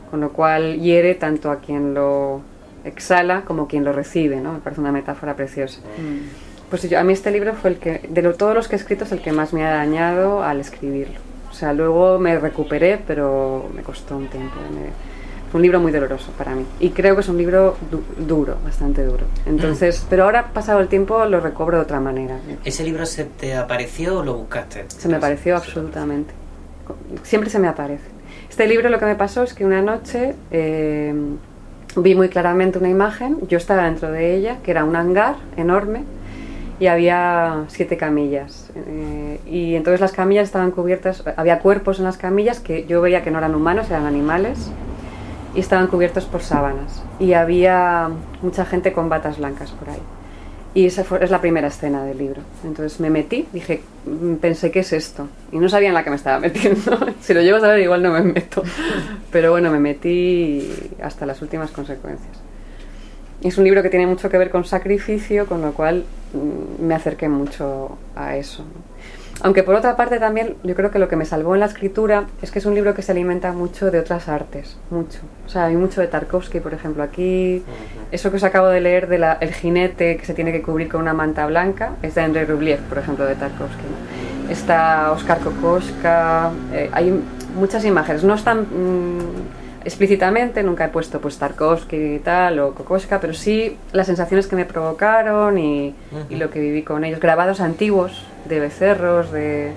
con lo cual hiere tanto a quien lo exhala como a quien lo recibe, ¿no? Me parece una metáfora preciosa. Mm. Pues yo, a mí este libro fue el que, de lo, todos los que he escrito, es el que más me ha dañado al escribirlo. O sea, luego me recuperé, pero me costó un tiempo. Me, fue un libro muy doloroso para mí. Y creo que es un libro du duro, bastante duro. Entonces, mm. pero ahora, pasado el tiempo, lo recobro de otra manera. ¿Ese libro se te apareció o lo buscaste? Se me apareció absolutamente. Siempre se me aparece. Este libro, lo que me pasó es que una noche eh, vi muy claramente una imagen. Yo estaba dentro de ella, que era un hangar enorme, y había siete camillas. Eh, y entonces las camillas estaban cubiertas, había cuerpos en las camillas que yo veía que no eran humanos, eran animales, y estaban cubiertos por sábanas. Y había mucha gente con batas blancas por ahí. Y esa fue, es la primera escena del libro. Entonces me metí, dije, pensé, ¿qué es esto? Y no sabía en la que me estaba metiendo. Si lo llego a saber, igual no me meto. Pero bueno, me metí hasta las últimas consecuencias. Es un libro que tiene mucho que ver con sacrificio, con lo cual me acerqué mucho a eso, ¿no? Aunque por otra parte también yo creo que lo que me salvó en la escritura es que es un libro que se alimenta mucho de otras artes, mucho. O sea, hay mucho de Tarkovsky, por ejemplo, aquí. Eso que os acabo de leer de la, el jinete que se tiene que cubrir con una manta blanca es de Andrei Rublev, por ejemplo, de Tarkovsky, ¿no? Está Oskar Kokoschka, eh, hay muchas imágenes, no están mmm, explícitamente, nunca he puesto pues Tarkovsky y tal, o Kokoschka, pero sí las sensaciones que me provocaron y, uh-huh. y lo que viví con ellos. Grabados antiguos de becerros, de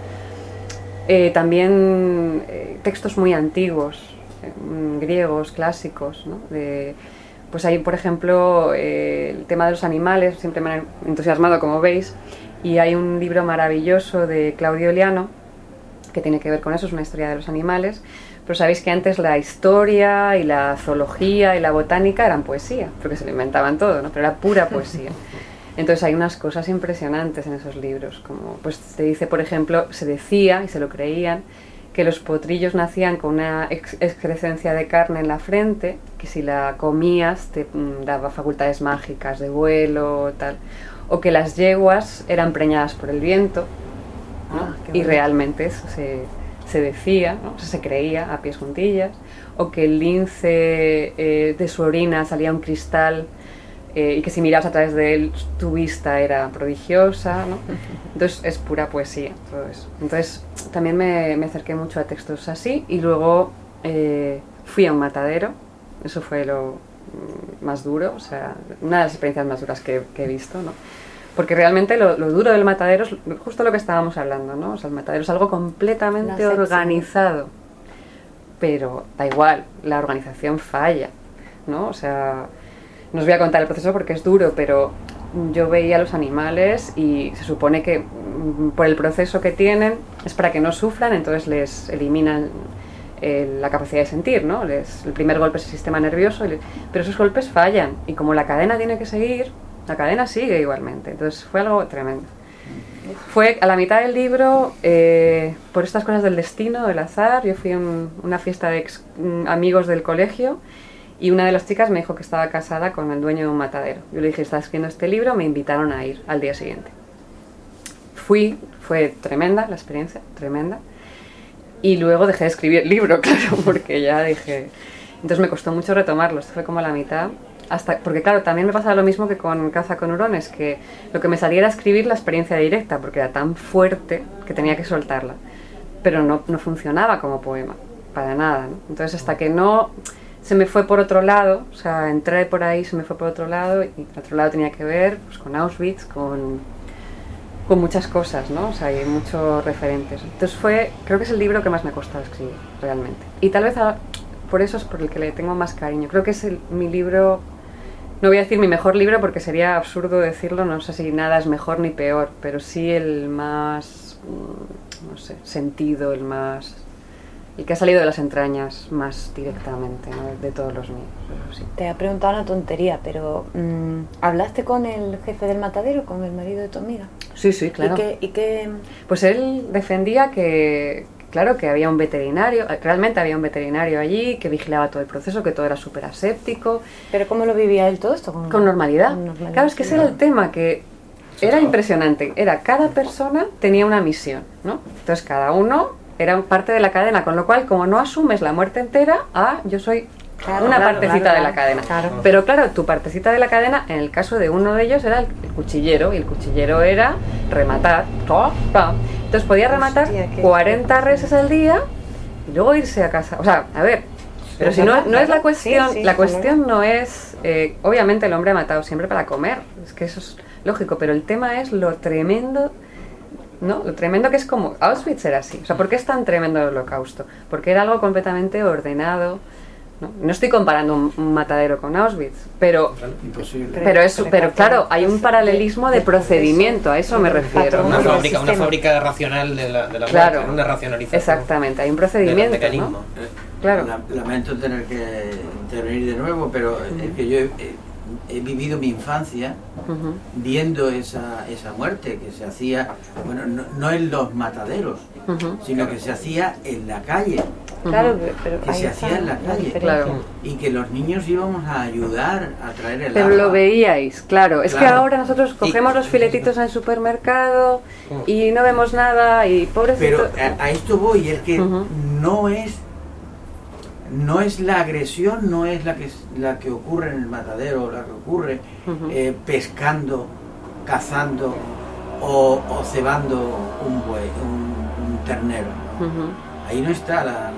eh, también eh, textos muy antiguos, eh, griegos, clásicos, ¿no? De, pues hay, por ejemplo, eh, el tema de los animales, siempre me han entusiasmado, como veis, y hay un libro maravilloso de Claudio Liano que tiene que ver con eso, es una historia de los animales. Pero sabéis que antes la historia y la zoología y la botánica eran poesía, porque se lo inventaban todo, ¿no? Pero era pura poesía. Entonces hay unas cosas impresionantes en esos libros, como pues se dice, por ejemplo, se decía, y se lo creían, que los potrillos nacían con una ex excrescencia de carne en la frente, que si la comías te mm, daba facultades mágicas de vuelo, tal, o que las yeguas eran preñadas por el viento, ¿no? Ah, y realmente eso se... se decía, ¿no? O sea, se creía a pies juntillas, o que el lince eh, de su orina salía un cristal eh, y que si mirabas a través de él tu vista era prodigiosa, ¿no? Entonces es pura poesía todo eso. Entonces también me, me acerqué mucho a textos así y luego eh, fui a un matadero, eso fue lo más duro, o sea, una de las experiencias más duras que, que he visto, ¿no? Porque realmente lo, lo duro del matadero es justo lo que estábamos hablando, ¿no? O sea, el matadero es algo completamente organizado. Pero da igual, la organización falla, ¿no? O sea, no os voy a contar el proceso porque es duro, pero yo veía a los animales y se supone que por el proceso que tienen es para que no sufran, entonces les eliminan eh, la capacidad de sentir, ¿no? Les, el primer golpe es el sistema nervioso, y les, pero esos golpes fallan y como la cadena tiene que seguir, la cadena sigue igualmente. Entonces fue algo tremendo. Fue a la mitad del libro, eh, por estas cosas del destino, del azar, yo fui a un, una fiesta de ex, amigos del colegio y una de las chicas me dijo que estaba casada con el dueño de un matadero. Yo le dije, ¿estás escribiendo este libro? Me invitaron a ir al día siguiente. Fui, fue tremenda la experiencia, tremenda. Y luego dejé de escribir el libro, claro, porque ya dije... Entonces me costó mucho retomarlo, esto fue como la mitad. Hasta, porque claro, también me pasaba lo mismo que con Caza con hurones, que lo que me salía era escribir la experiencia directa, porque era tan fuerte que tenía que soltarla. Pero no, no funcionaba como poema, para nada, ¿no? Entonces hasta que no se me fue por otro lado, o sea, entré por ahí, se me fue por otro lado, y por otro lado tenía que ver pues, con Auschwitz, con, con muchas cosas, ¿no? O sea, hay muchos referentes. Entonces fue, creo que es el libro que más me ha costado escribir, realmente. Y tal vez a, por eso es por el que le tengo más cariño. Creo que es el, mi libro... No voy a decir mi mejor libro porque sería absurdo decirlo, no sé si nada es mejor ni peor, pero sí el más, no sé, sentido, el más, el que ha salido de las entrañas más directamente, ¿no? De todos los míos. Sí. Te ha preguntado una tontería, pero mmm, ¿hablaste con el jefe del matadero, con el marido de tu amiga? Sí, sí, claro. ¿Y qué, y qué... Pues él defendía que... Claro, que había un veterinario, realmente había un veterinario allí que vigilaba todo el proceso, que todo era súper aséptico. ¿Pero cómo lo vivía él todo esto? Con, con, normalidad. con normalidad. Claro, es que ese era el tema, que era impresionante. Era cada persona tenía una misión, ¿no? Entonces cada uno era parte de la cadena, con lo cual, como no asumes la muerte entera, ah, yo soy Claro, una claro, partecita claro, de la cadena. claro. Pero claro, tu partecita de la cadena, en el caso de uno de ellos, era el, el cuchillero, y el cuchillero era rematar. ¡Toc! ¡Pam! Entonces podía rematar Hostia, qué- cuarenta reses al día y luego irse a casa. O sea, a ver, pero si no, no es la cuestión, Sí, sí, la claro. cuestión no es, eh, obviamente el hombre ha matado siempre para comer, es que eso es lógico, pero el tema es lo tremendo, ¿no? Lo tremendo que es como, Auschwitz era así, o sea, ¿por qué es tan tremendo el holocausto? Porque era algo completamente ordenado, ¿no? No estoy comparando un, un matadero con Auschwitz, pero... Imposible. Pero, es, pero claro, hay un paralelismo de procedimiento, a eso me refiero, Una ¿no? Patrón. fábrica, una sistema. fábrica racional de la, de la Claro. muerte, una racionalización. Exactamente, hay un de los procedimiento, mecanismos. ¿no? Claro. La- lamento tener que intervenir de nuevo, pero es que yo he, he- he vivido mi infancia Ujú. viendo esa, esa muerte que se hacía, bueno, no, no en los mataderos, Ujú. sino que se hacía en la calle, Claro, pero que ahí se está hacía en la calle. diferencia. Claro. y que los niños íbamos a ayudar a traer el Pero agua. lo veíais, claro. Es que Claro. ahora nosotros cogemos los filetitos en el supermercado y no vemos nada y pobrecito. Pero a, a esto voy, es que Ujú. no es no es la agresión, no es la que la que ocurre en el matadero, la que ocurre Ujú. eh, pescando, cazando o, o cebando un buey, un, un ternero. ¿no? Ujú. Ahí no está la,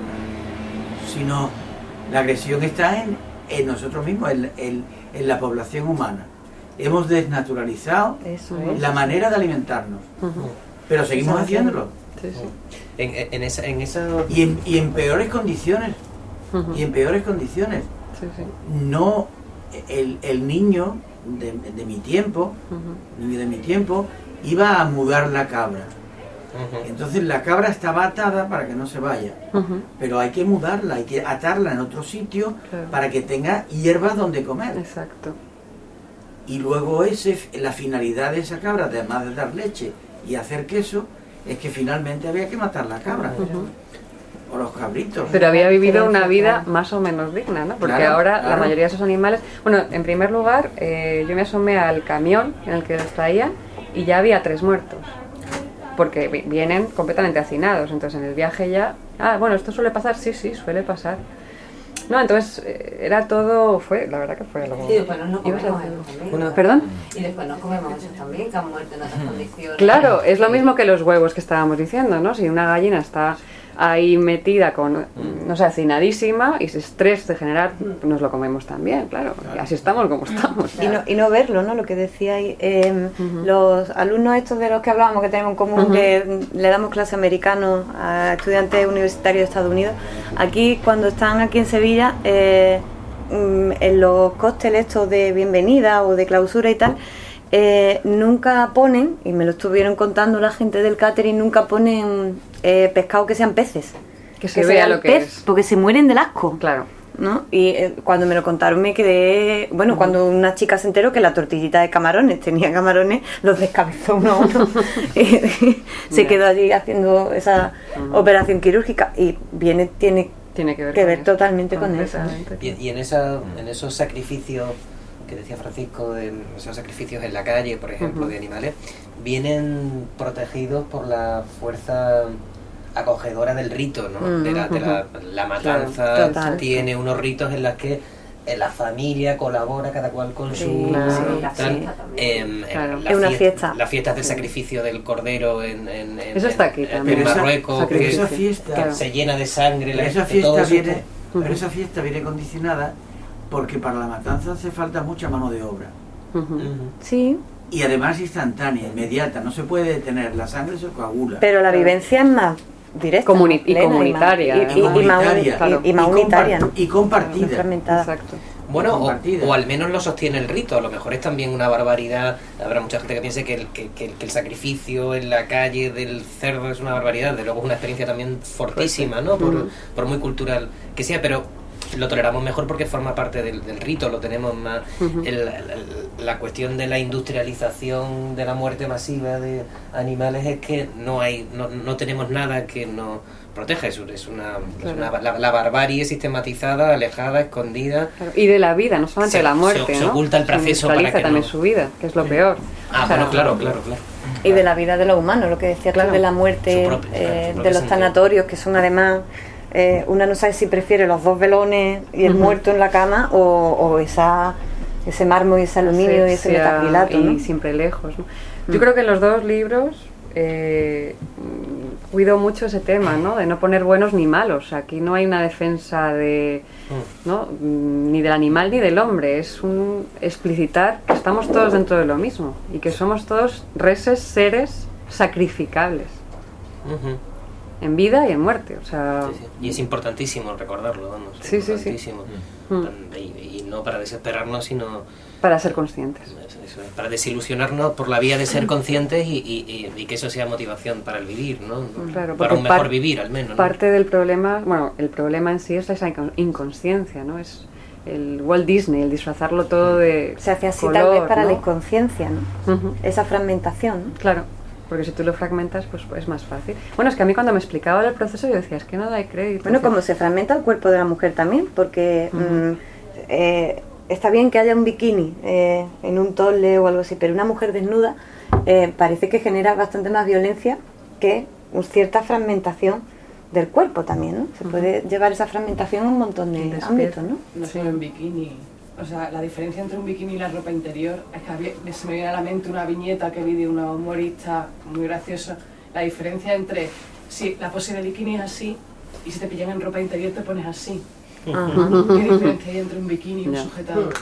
sino la agresión está en, en nosotros mismos, en, en- en la población humana. Hemos desnaturalizado Eso Ujú. es. la manera de alimentarnos, Ujú. pero seguimos Eso haciéndolo. Sí, sí. En, en esa, en esa Y en, y en peores condiciones, Ujú. y en peores condiciones. Sí, sí. No, el, el niño de, de mi tiempo, Ujú. niño de mi tiempo, iba a mudar la cabra. Ujú. Entonces la cabra estaba atada para que no se vaya. Ujú. Pero hay que mudarla, hay que atarla en otro sitio Claro. para que tenga hierbas donde comer. Exacto. Y luego ese, la finalidad de esa cabra, además de dar leche y hacer queso, es que finalmente había que matar la cabra. Ujú. O los cabritos. Pero había vivido una Diferencia, vida claro. más o menos digna, ¿no? Porque Claro, ahora la claro. mayoría de esos animales... Bueno, en primer lugar, eh, yo me asomé al camión en el que los traían y ya había tres muertos. Porque vi- vienen completamente hacinados. Entonces en el viaje ya... Ah, bueno, ¿esto suele pasar? Sí, sí, suele pasar. No, entonces eh, era todo... Fue, la verdad que fue algo... Y después no nos ¿Ibas a comemos decir? eso también. Una- ¿Perdón? Y después nos comemos eso también, que han muerto en otras condiciones. Claro, es lo mismo que los huevos que estábamos diciendo, ¿no? Si una gallina está ahí metida con, no sé, hacinadísima y ese estrés de generar, nos lo comemos también, claro. Y así estamos como estamos. Y no, y no verlo, ¿no? Lo que decíais, eh, Ujú. los alumnos estos de los que hablábamos, que tenemos en común, Ujú. que le damos clase americano a estudiantes universitarios de Estados Unidos, aquí cuando están aquí en Sevilla, eh, mm, en los cócteles estos de bienvenida o de clausura y tal, eh, nunca ponen, y me lo estuvieron contando la gente del catering, nunca ponen eh, pescado que sean peces. Que se sea vea el lo que pez, es. porque se mueren del asco. Claro. ¿No? Y eh, cuando me lo contaron me quedé... Bueno, cuando una chica se enteró que la tortillita de camarones tenía camarones, los descabezó uno a uno. Y se Ya. quedó allí haciendo esa Ujú. operación quirúrgica. Y viene, tiene Tiene que ver, que con ver eso. totalmente con eso. Completamente. Y, y en, esa, en esos sacrificios que decía Francisco, de esos sacrificios en la calle, por ejemplo, Ujú. de animales, vienen protegidos por la fuerza acogedora del rito, ¿no? Mm, de la, de la, la matanza Claro, total. tiene unos ritos en los que eh, la familia colabora cada cual con Sí, su claro. Sí, la tal. fiesta también. Em, em, Claro. la Es una fiesta- fiesta. las fiestas del Sí. sacrificio del cordero en, en, en- Eso está en- aquí en también. Pero esa- Marruecos, pero que, esa Sí, fiesta, claro. se llena de sangre. pero la- esa que todo fiesta eso viene, está- Ujú. pero esa fiesta viene condicionada porque para la matanza hace falta mucha mano de obra. Ujú. Ujú. Sí, Y además instantánea, inmediata, no se puede detener, la sangre se coagula. pero la vivencia es más directa. Comuni- y plena comunitaria, Y, y- y- y más, comunitaria. y- y más Y unitaria, compar- ¿no? y compartida. No fragmentada. Exacto. Bueno, o, compartida. o al menos lo sostiene el rito, a lo mejor es también una barbaridad, habrá mucha gente que piense que el, que, que- que el sacrificio en la calle del cerdo es una barbaridad, de luego es una experiencia también fortísima, ¿no? Por, Ujú. por muy cultural que sea, pero lo toleramos mejor porque forma parte del, del rito, lo tenemos más. Uh-huh. el, el, la cuestión de la industrialización de la muerte masiva de animales es que no hay, no, no tenemos nada que nos proteja, eso es una, claro. es una la, la barbarie sistematizada, alejada, escondida. Claro. Y de la vida, no solamente se, de la muerte, se, ¿no? se oculta el proceso se para que también no... su vida, que es lo peor. Ah, o sea, bueno, claro, claro, claro. Y de la vida de los humanos, lo que decía claro, de la muerte, propio, eh, de los sentido. Tanatorios, que son además, eh, una no sabe si prefiere los dos velones y el uh-huh. muerto en la cama o, o esa ese mármol y ese aluminio y ese metacrilato, ¿no? Y siempre lejos, ¿no? Uh-huh. Yo creo que en los dos libros eh, cuido mucho ese tema, ¿no? De no poner buenos ni malos. Aquí no hay una defensa de, ¿no? ni del animal ni del hombre. Es un explicitar que estamos todos dentro de lo mismo y que somos todos reses, seres sacrificables. Uh-huh. En vida y en muerte, o sea... Sí, sí. Y es importantísimo recordarlo, vamos. Sí, importantísimo. Sí, sí. Mm. Y, y no para desesperarnos, sino... Para ser conscientes. Eso es, para desilusionarnos por la vía de ser conscientes y, y, y, y que eso sea motivación para el vivir, ¿no? Claro, para un mejor par- vivir, al menos, ¿no? Parte del problema, bueno, el problema en sí es esa inconsciencia, ¿no? Es el Walt Disney, el disfrazarlo todo de Se hace así color, tal vez para ¿no? la inconsciencia, ¿no? Uh-huh. Esa fragmentación, ¿no? Claro. Porque si tú lo fragmentas, pues es más fácil. Bueno, es que a mí cuando me explicaba el proceso yo decía, es que no da crédito. Bueno, como se fragmenta el cuerpo de la mujer también, porque uh-huh. mm, eh, está bien que haya un bikini eh, en un tolle o algo así, pero una mujer desnuda eh, parece que genera bastante más violencia que una cierta fragmentación del cuerpo también, ¿no? Se uh-huh. puede llevar esa fragmentación a un montón de Despier- ámbitos, ¿no? No solo en bikini. O sea, la diferencia entre un bikini y la ropa interior es que había, se me viene a la mente una viñeta que vi de una humorista muy graciosa. La diferencia entre si la pose de bikini es así y si te pillan en ropa interior te pones así. Uh-huh. ¿Qué diferencia hay entre un bikini y un no. sujetador?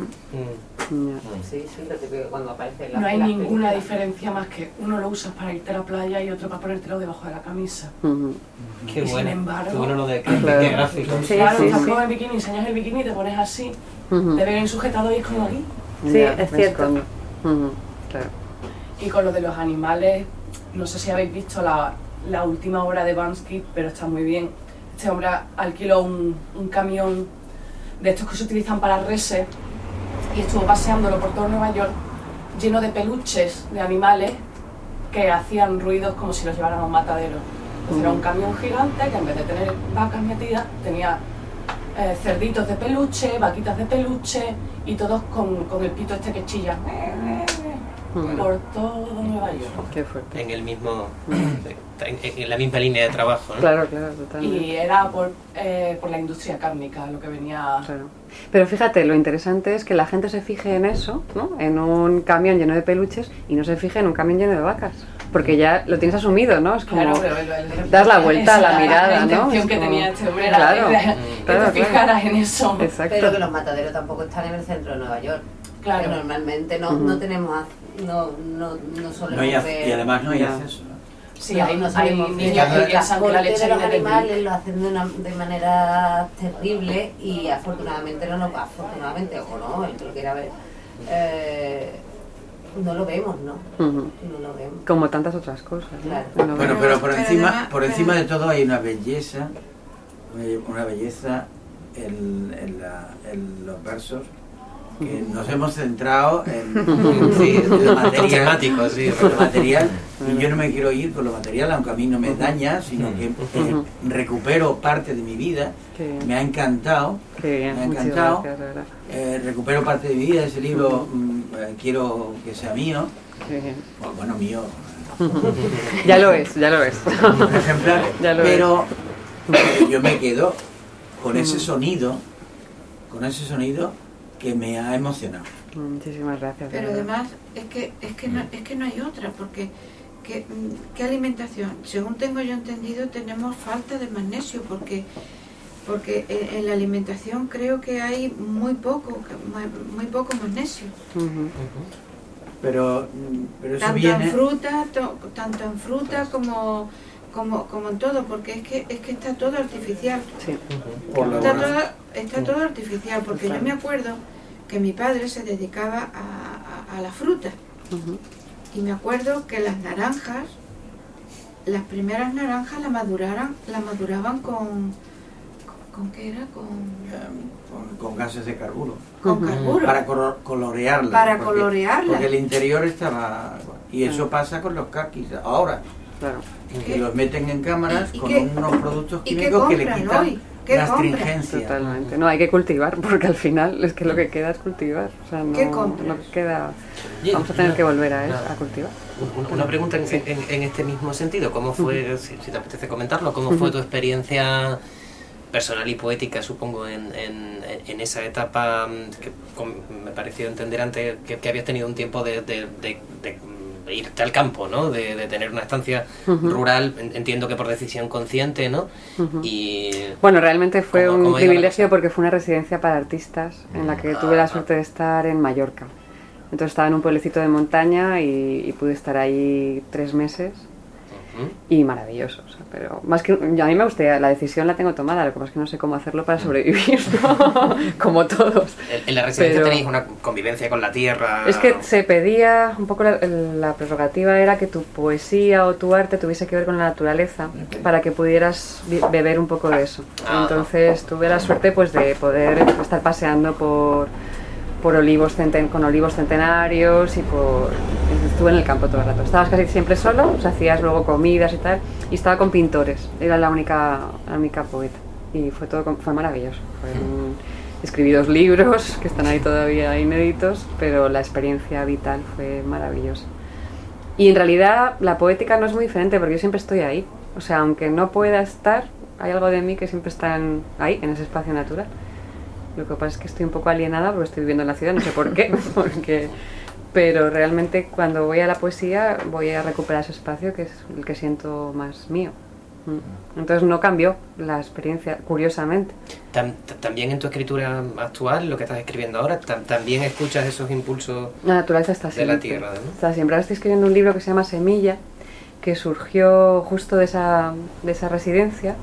Uh-huh. No. Sí, siéntate que cuando aparece la No hay ninguna película. Diferencia más que uno lo usas para irte a la playa y otro para ponértelo debajo de la camisa. Uh-huh. Qué y bueno. Sin embargo, qué bueno lo de que claro. gráfico. Sí, claro, sí, estás sí. con el bikini, enseñas el bikini y te pones así. Uh-huh. Te ven en sujetador y es como aquí. Sí, ya, es cierto. Uh-huh. Claro. Y con lo de los animales, no sé si habéis visto la, la última obra de Bansky, pero está muy bien. Este hombre alquiló un, un camión de estos que se utilizan para reses y estuvo paseándolo por todo Nueva York lleno de peluches de animales que hacían ruidos como si los llevaran a un matadero. Entonces uh-huh. era un camión gigante que en vez de tener vacas metidas tenía eh, cerditos de peluche, vaquitas de peluche y todos con, con el pito este que chilla uh-huh. por todo Nueva York. Qué fuerte. En el mismo... En, en la misma línea de trabajo, ¿no? Claro, claro, totalmente. Y era por, eh, por la industria cárnica lo que venía... Claro. Pero fíjate, lo interesante es que la gente se fije en eso, ¿no? En un camión lleno de peluches y no se fije en un camión lleno de vacas. Porque ya lo tienes asumido, ¿no? Es como... Claro, pero el, el, el, das la vuelta a la mirada, la ¿no? La intención es que como... tenía este hombre era claro, que, claro, que claro, te fijaras claro. en eso. Exacto. Pero que los mataderos tampoco están en el centro de Nueva York. Claro. Que normalmente no, uh-huh. no tenemos... No, no, no solemos no hay, ver... Y además no hay acceso, ¿no? Sí, no, hay, no hay niños que piensan que la leche de los viene del animales río. lo hacen de, una, de manera terrible y afortunadamente no lo afortunadamente o no, el que lo quiera ver eh, no lo vemos, ¿no? Uh-huh. No lo vemos. Como tantas otras cosas, ¿no? Claro. No bueno, pero por pero encima, además, por encima de todo hay una belleza, una belleza en, en, la, en los versos. Que nos hemos centrado en, en, sí, en lo material, temático, sí, en lo material y yo no me quiero ir con lo material, aunque a mí no me daña, sino que eh, recupero parte de mi vida. Me ha encantado, bien, me ha encantado. Gracias, eh, recupero parte de mi vida, ese libro mm, eh, quiero que sea mío, bueno, bueno mío. Ya lo es, ya lo es. Un ejemplar, ya lo pero eh, yo me quedo con ese sonido, con ese sonido. Que me ha emocionado. Muchísimas gracias. Pero además es que es que no, es que no hay otra, porque ¿qué, qué alimentación? Según tengo yo entendido, tenemos falta de magnesio, porque porque en, en la alimentación creo que hay muy poco, muy poco magnesio. Uh-huh. Uh-huh. Pero, pero eso tanto viene... en fruta, to, tanto en fruta como como como en todo, porque es que es que está todo artificial. Sí. Uh-huh. Está todo está todo artificial, porque yo me acuerdo que mi padre se dedicaba a, a, a la fruta. Uh-huh. Y me acuerdo que las naranjas, las primeras naranjas las maduraran, las maduraban con, ¿Con qué era? Con, con, con gases de carburo. Con carburo. Para colo colorearla. Para porque, colorearla. Porque el interior estaba... Y eso pasa con los kakis ahora. Claro. Que los meten en cámaras ¿Y, y con qué, unos productos y químicos que le compran quitan hoy? ¿Qué la compran? astringencia. Totalmente. No, hay que cultivar, porque al final es que lo que queda es cultivar. O sea, no, ¿Qué compras? no queda... Vamos a tener que volver a, eso, a cultivar. Una pregunta en, en, en este mismo sentido. ¿Cómo fue, si, si te apetece comentarlo, cómo fue tu experiencia personal y poética, supongo, en, en, en esa etapa que me pareció entender antes que, que habías tenido un tiempo de, de, de, de irte al campo, ¿no? De, de tener una estancia uh-huh. rural, entiendo que por decisión consciente, ¿no? Uh-huh. Y bueno, realmente fue ¿cómo, un cómo privilegio porque fue una residencia para artistas en la que ah, tuve la ah. suerte de estar en Mallorca. Entonces estaba en un pueblecito de montaña y, y pude estar ahí tres meses. Y maravilloso, o sea, pero más que a mí me gustaría, la decisión la tengo tomada, lo que pasa es que no sé cómo hacerlo para sobrevivir, ¿no? Como todos. En, en la residencia pero tenéis una convivencia con la tierra. Es que se pedía un poco la, la prerrogativa era que tu poesía o tu arte tuviese que ver con la naturaleza para que pudieras beber un poco de eso. Ah. Entonces tuve la suerte pues de poder estar paseando por por olivos centen con olivos centenarios y por estuve en el campo todo el rato. Estabas casi siempre solo, o sea, hacías luego comidas y tal, y estaba con pintores. Era la única la única poeta y fue todo fue maravilloso. Fue un, escribí dos libros que están ahí todavía inéditos, pero la experiencia vital fue maravillosa. Y en realidad la poética no es muy diferente porque yo siempre estoy ahí. O sea, aunque no pueda estar, hay algo de mí que siempre está en, ahí, en ese espacio natural. Lo que pasa es que estoy un poco alienada porque estoy viviendo en la ciudad, no sé por qué, porque, pero realmente cuando voy a la poesía voy a recuperar ese espacio que es el que siento más mío. Entonces no cambió la experiencia, curiosamente. Tam, también en tu escritura actual, lo que estás escribiendo ahora, tam, también escuchas esos impulsos la naturaleza está de la tierra, ¿no? Está siempre. Ahora estoy escribiendo un libro que se llama Semilla, que surgió justo de esa, de esa residencia.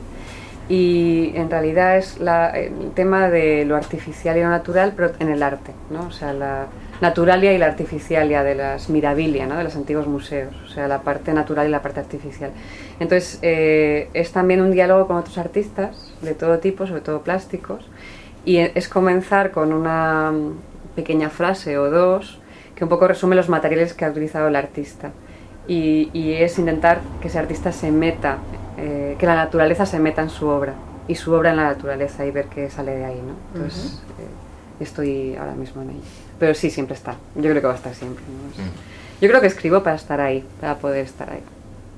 Y en realidad es la, el tema de lo artificial y lo natural, pero en el arte, ¿no? O sea, la naturalia y la artificialia de las mirabilia, ¿no? De los antiguos museos, o sea, la parte natural y la parte artificial. Entonces, eh, es también un diálogo con otros artistas de todo tipo, sobre todo plásticos, y es comenzar con una pequeña frase o dos que un poco resume los materiales que ha utilizado el artista. Y, y es intentar que ese artista se meta, eh, que la naturaleza se meta en su obra, y su obra en la naturaleza, y ver qué sale de ahí, ¿no? Entonces, uh-huh. eh, estoy ahora mismo en ello. Pero sí, siempre está. Yo creo que va a estar siempre, ¿no? Es, uh-huh. Yo creo que escribo para estar ahí, para poder estar ahí.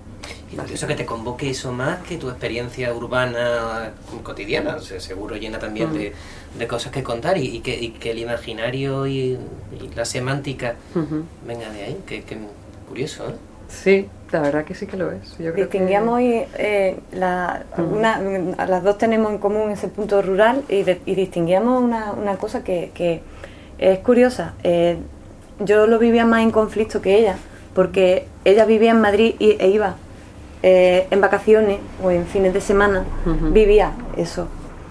Y eso que te convoque eso más que tu experiencia urbana cotidiana, o sea, seguro llena también uh-huh. de, de cosas que contar y, y, que, y que el imaginario y, y la semántica uh-huh. venga de ahí, que, que curioso, ¿eh? Sí, la verdad que sí que lo es. Yo creo Distinguíamos que... eh, la, uh-huh. una, las dos tenemos en común ese punto rural y, de, y distinguíamos una, una cosa que, que es curiosa. Eh, yo lo vivía más en conflicto que ella, porque ella vivía en Madrid y, e iba eh, en vacaciones o en fines de semana, uh-huh. vivía eso.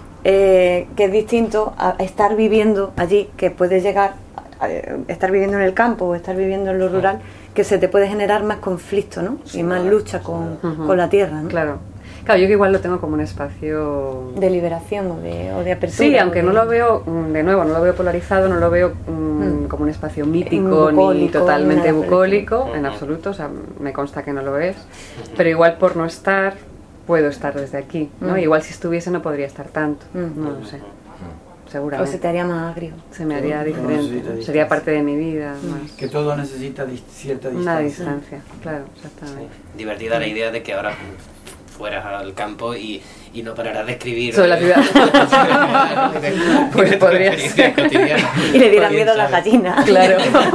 Eh, que es distinto a estar viviendo allí, que puedes llegar a, a estar viviendo en el campo o estar viviendo en lo rural, que se te puede generar más conflicto, ¿no? Sí, y más lucha con, uh-huh. con la tierra, ¿no? Claro. Claro, yo que igual lo tengo como un espacio... de liberación o de, o de apertura. Sí, aunque de... no lo veo, de nuevo, no lo veo polarizado, no lo veo um, mm. como un espacio mítico bucólico, ni totalmente bucólico, en absoluto, o sea, me consta que no lo es, pero igual por no estar, puedo estar desde aquí, ¿no? Mm. Igual si estuviese no podría estar tanto, mm. no lo sé. Seguramente. O se te haría más agrio. Se me haría todo diferente. Sería parte de mi vida. Más. Que todo necesita dis- cierta distancia. Una distancia, claro, exactamente. Sí. Divertida la idea de que ahora fueras al campo y, y no pararás de escribir sobre la ciudad. Pues podría ser. Y le dieran miedo a las gallinas. Claro.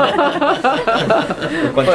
Pues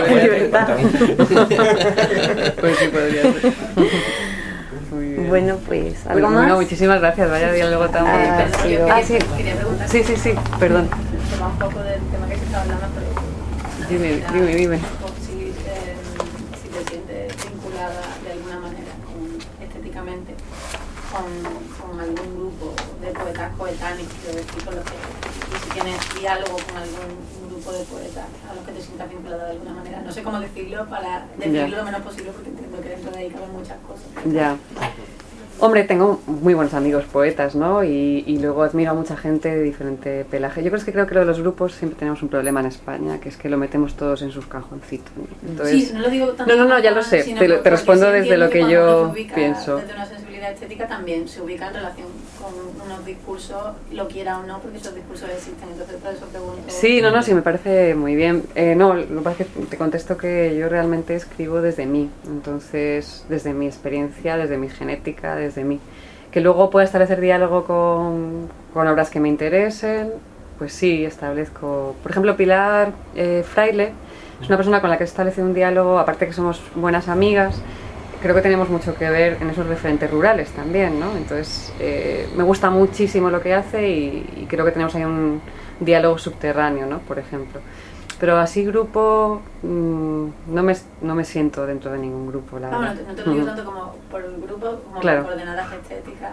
sí, podría ser. Bueno, pues, ¿algo bueno, más? No, muchísimas gracias, vaya diálogo tan bonito. Ah, sí, ah, sí. Quería preguntar. Sí, sí, sí, perdón. Se va un poco del tema que se está hablando, pero... Dime, dime, dime. Si, eh, si te sientes vinculada de alguna manera, con, estéticamente, con, con algún grupo de poetas coetáneos, quiero decir, con los que... Y si tienes diálogo con algún grupo de poetas a los que te sientas vinculada de alguna manera. No sé cómo decirlo para decirlo lo menos posible porque entiendo que dentro de ahí caben muchas cosas. Ya. Hombre, tengo muy buenos amigos poetas, ¿no? Y, y luego admiro a mucha gente de diferente pelaje. Yo creo que creo que lo de los grupos siempre tenemos un problema en España, que es que lo metemos todos en sus cajoncitos, ¿no? Entonces, sí, no lo digo tanto. No, no, no, ya lo sé. Te, te respondo sí desde lo que, que yo ubica, pienso. Desde una sensibilidad estética también se ubica en relación con unos discursos, lo quiera o no, porque esos discursos existen. Entonces, por eso pregunto. Sí, no, no, sí, me parece muy bien. Eh, no, lo que pasa es que te contesto que yo realmente escribo desde mí. Entonces, desde mi experiencia, desde mi genética, desde mí. Que luego pueda establecer diálogo con, con obras que me interesen, pues sí, establezco. Por ejemplo, Pilar eh, Fraile es una persona con la que he establecido un diálogo, aparte que somos buenas amigas, creo que tenemos mucho que ver en esos referentes rurales también, ¿no? Entonces, eh, me gusta muchísimo lo que hace y, y creo que tenemos ahí un diálogo subterráneo, ¿no? Por ejemplo. Pero así grupo, mmm, no, me, no me siento dentro de ningún grupo, la verdad. No, no te lo digo tanto como por el grupo, como claro. por coordenadas estéticas.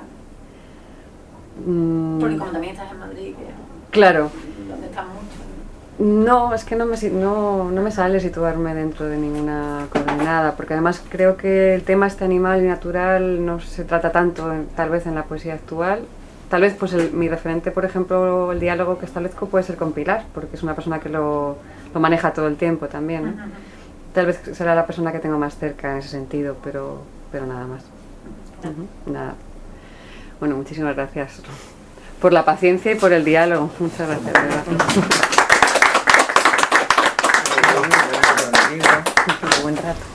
Mm. Porque como también estás en Madrid, que claro. donde estás mucho. No, es que no me, no, no me sale situarme dentro de ninguna coordenada, porque además creo que el tema este animal y natural no se trata tanto, tal vez en la poesía actual. Tal vez pues el, mi referente, por ejemplo, el diálogo que establezco puede ser con Pilar, porque es una persona que lo, lo maneja todo el tiempo también, ¿no? Uh-huh. Tal vez será la persona que tengo más cerca en ese sentido, pero, pero nada más. Uh-huh. Nada. Bueno, muchísimas gracias por la paciencia y por el diálogo. Muchas gracias, de verdad. Buen rato.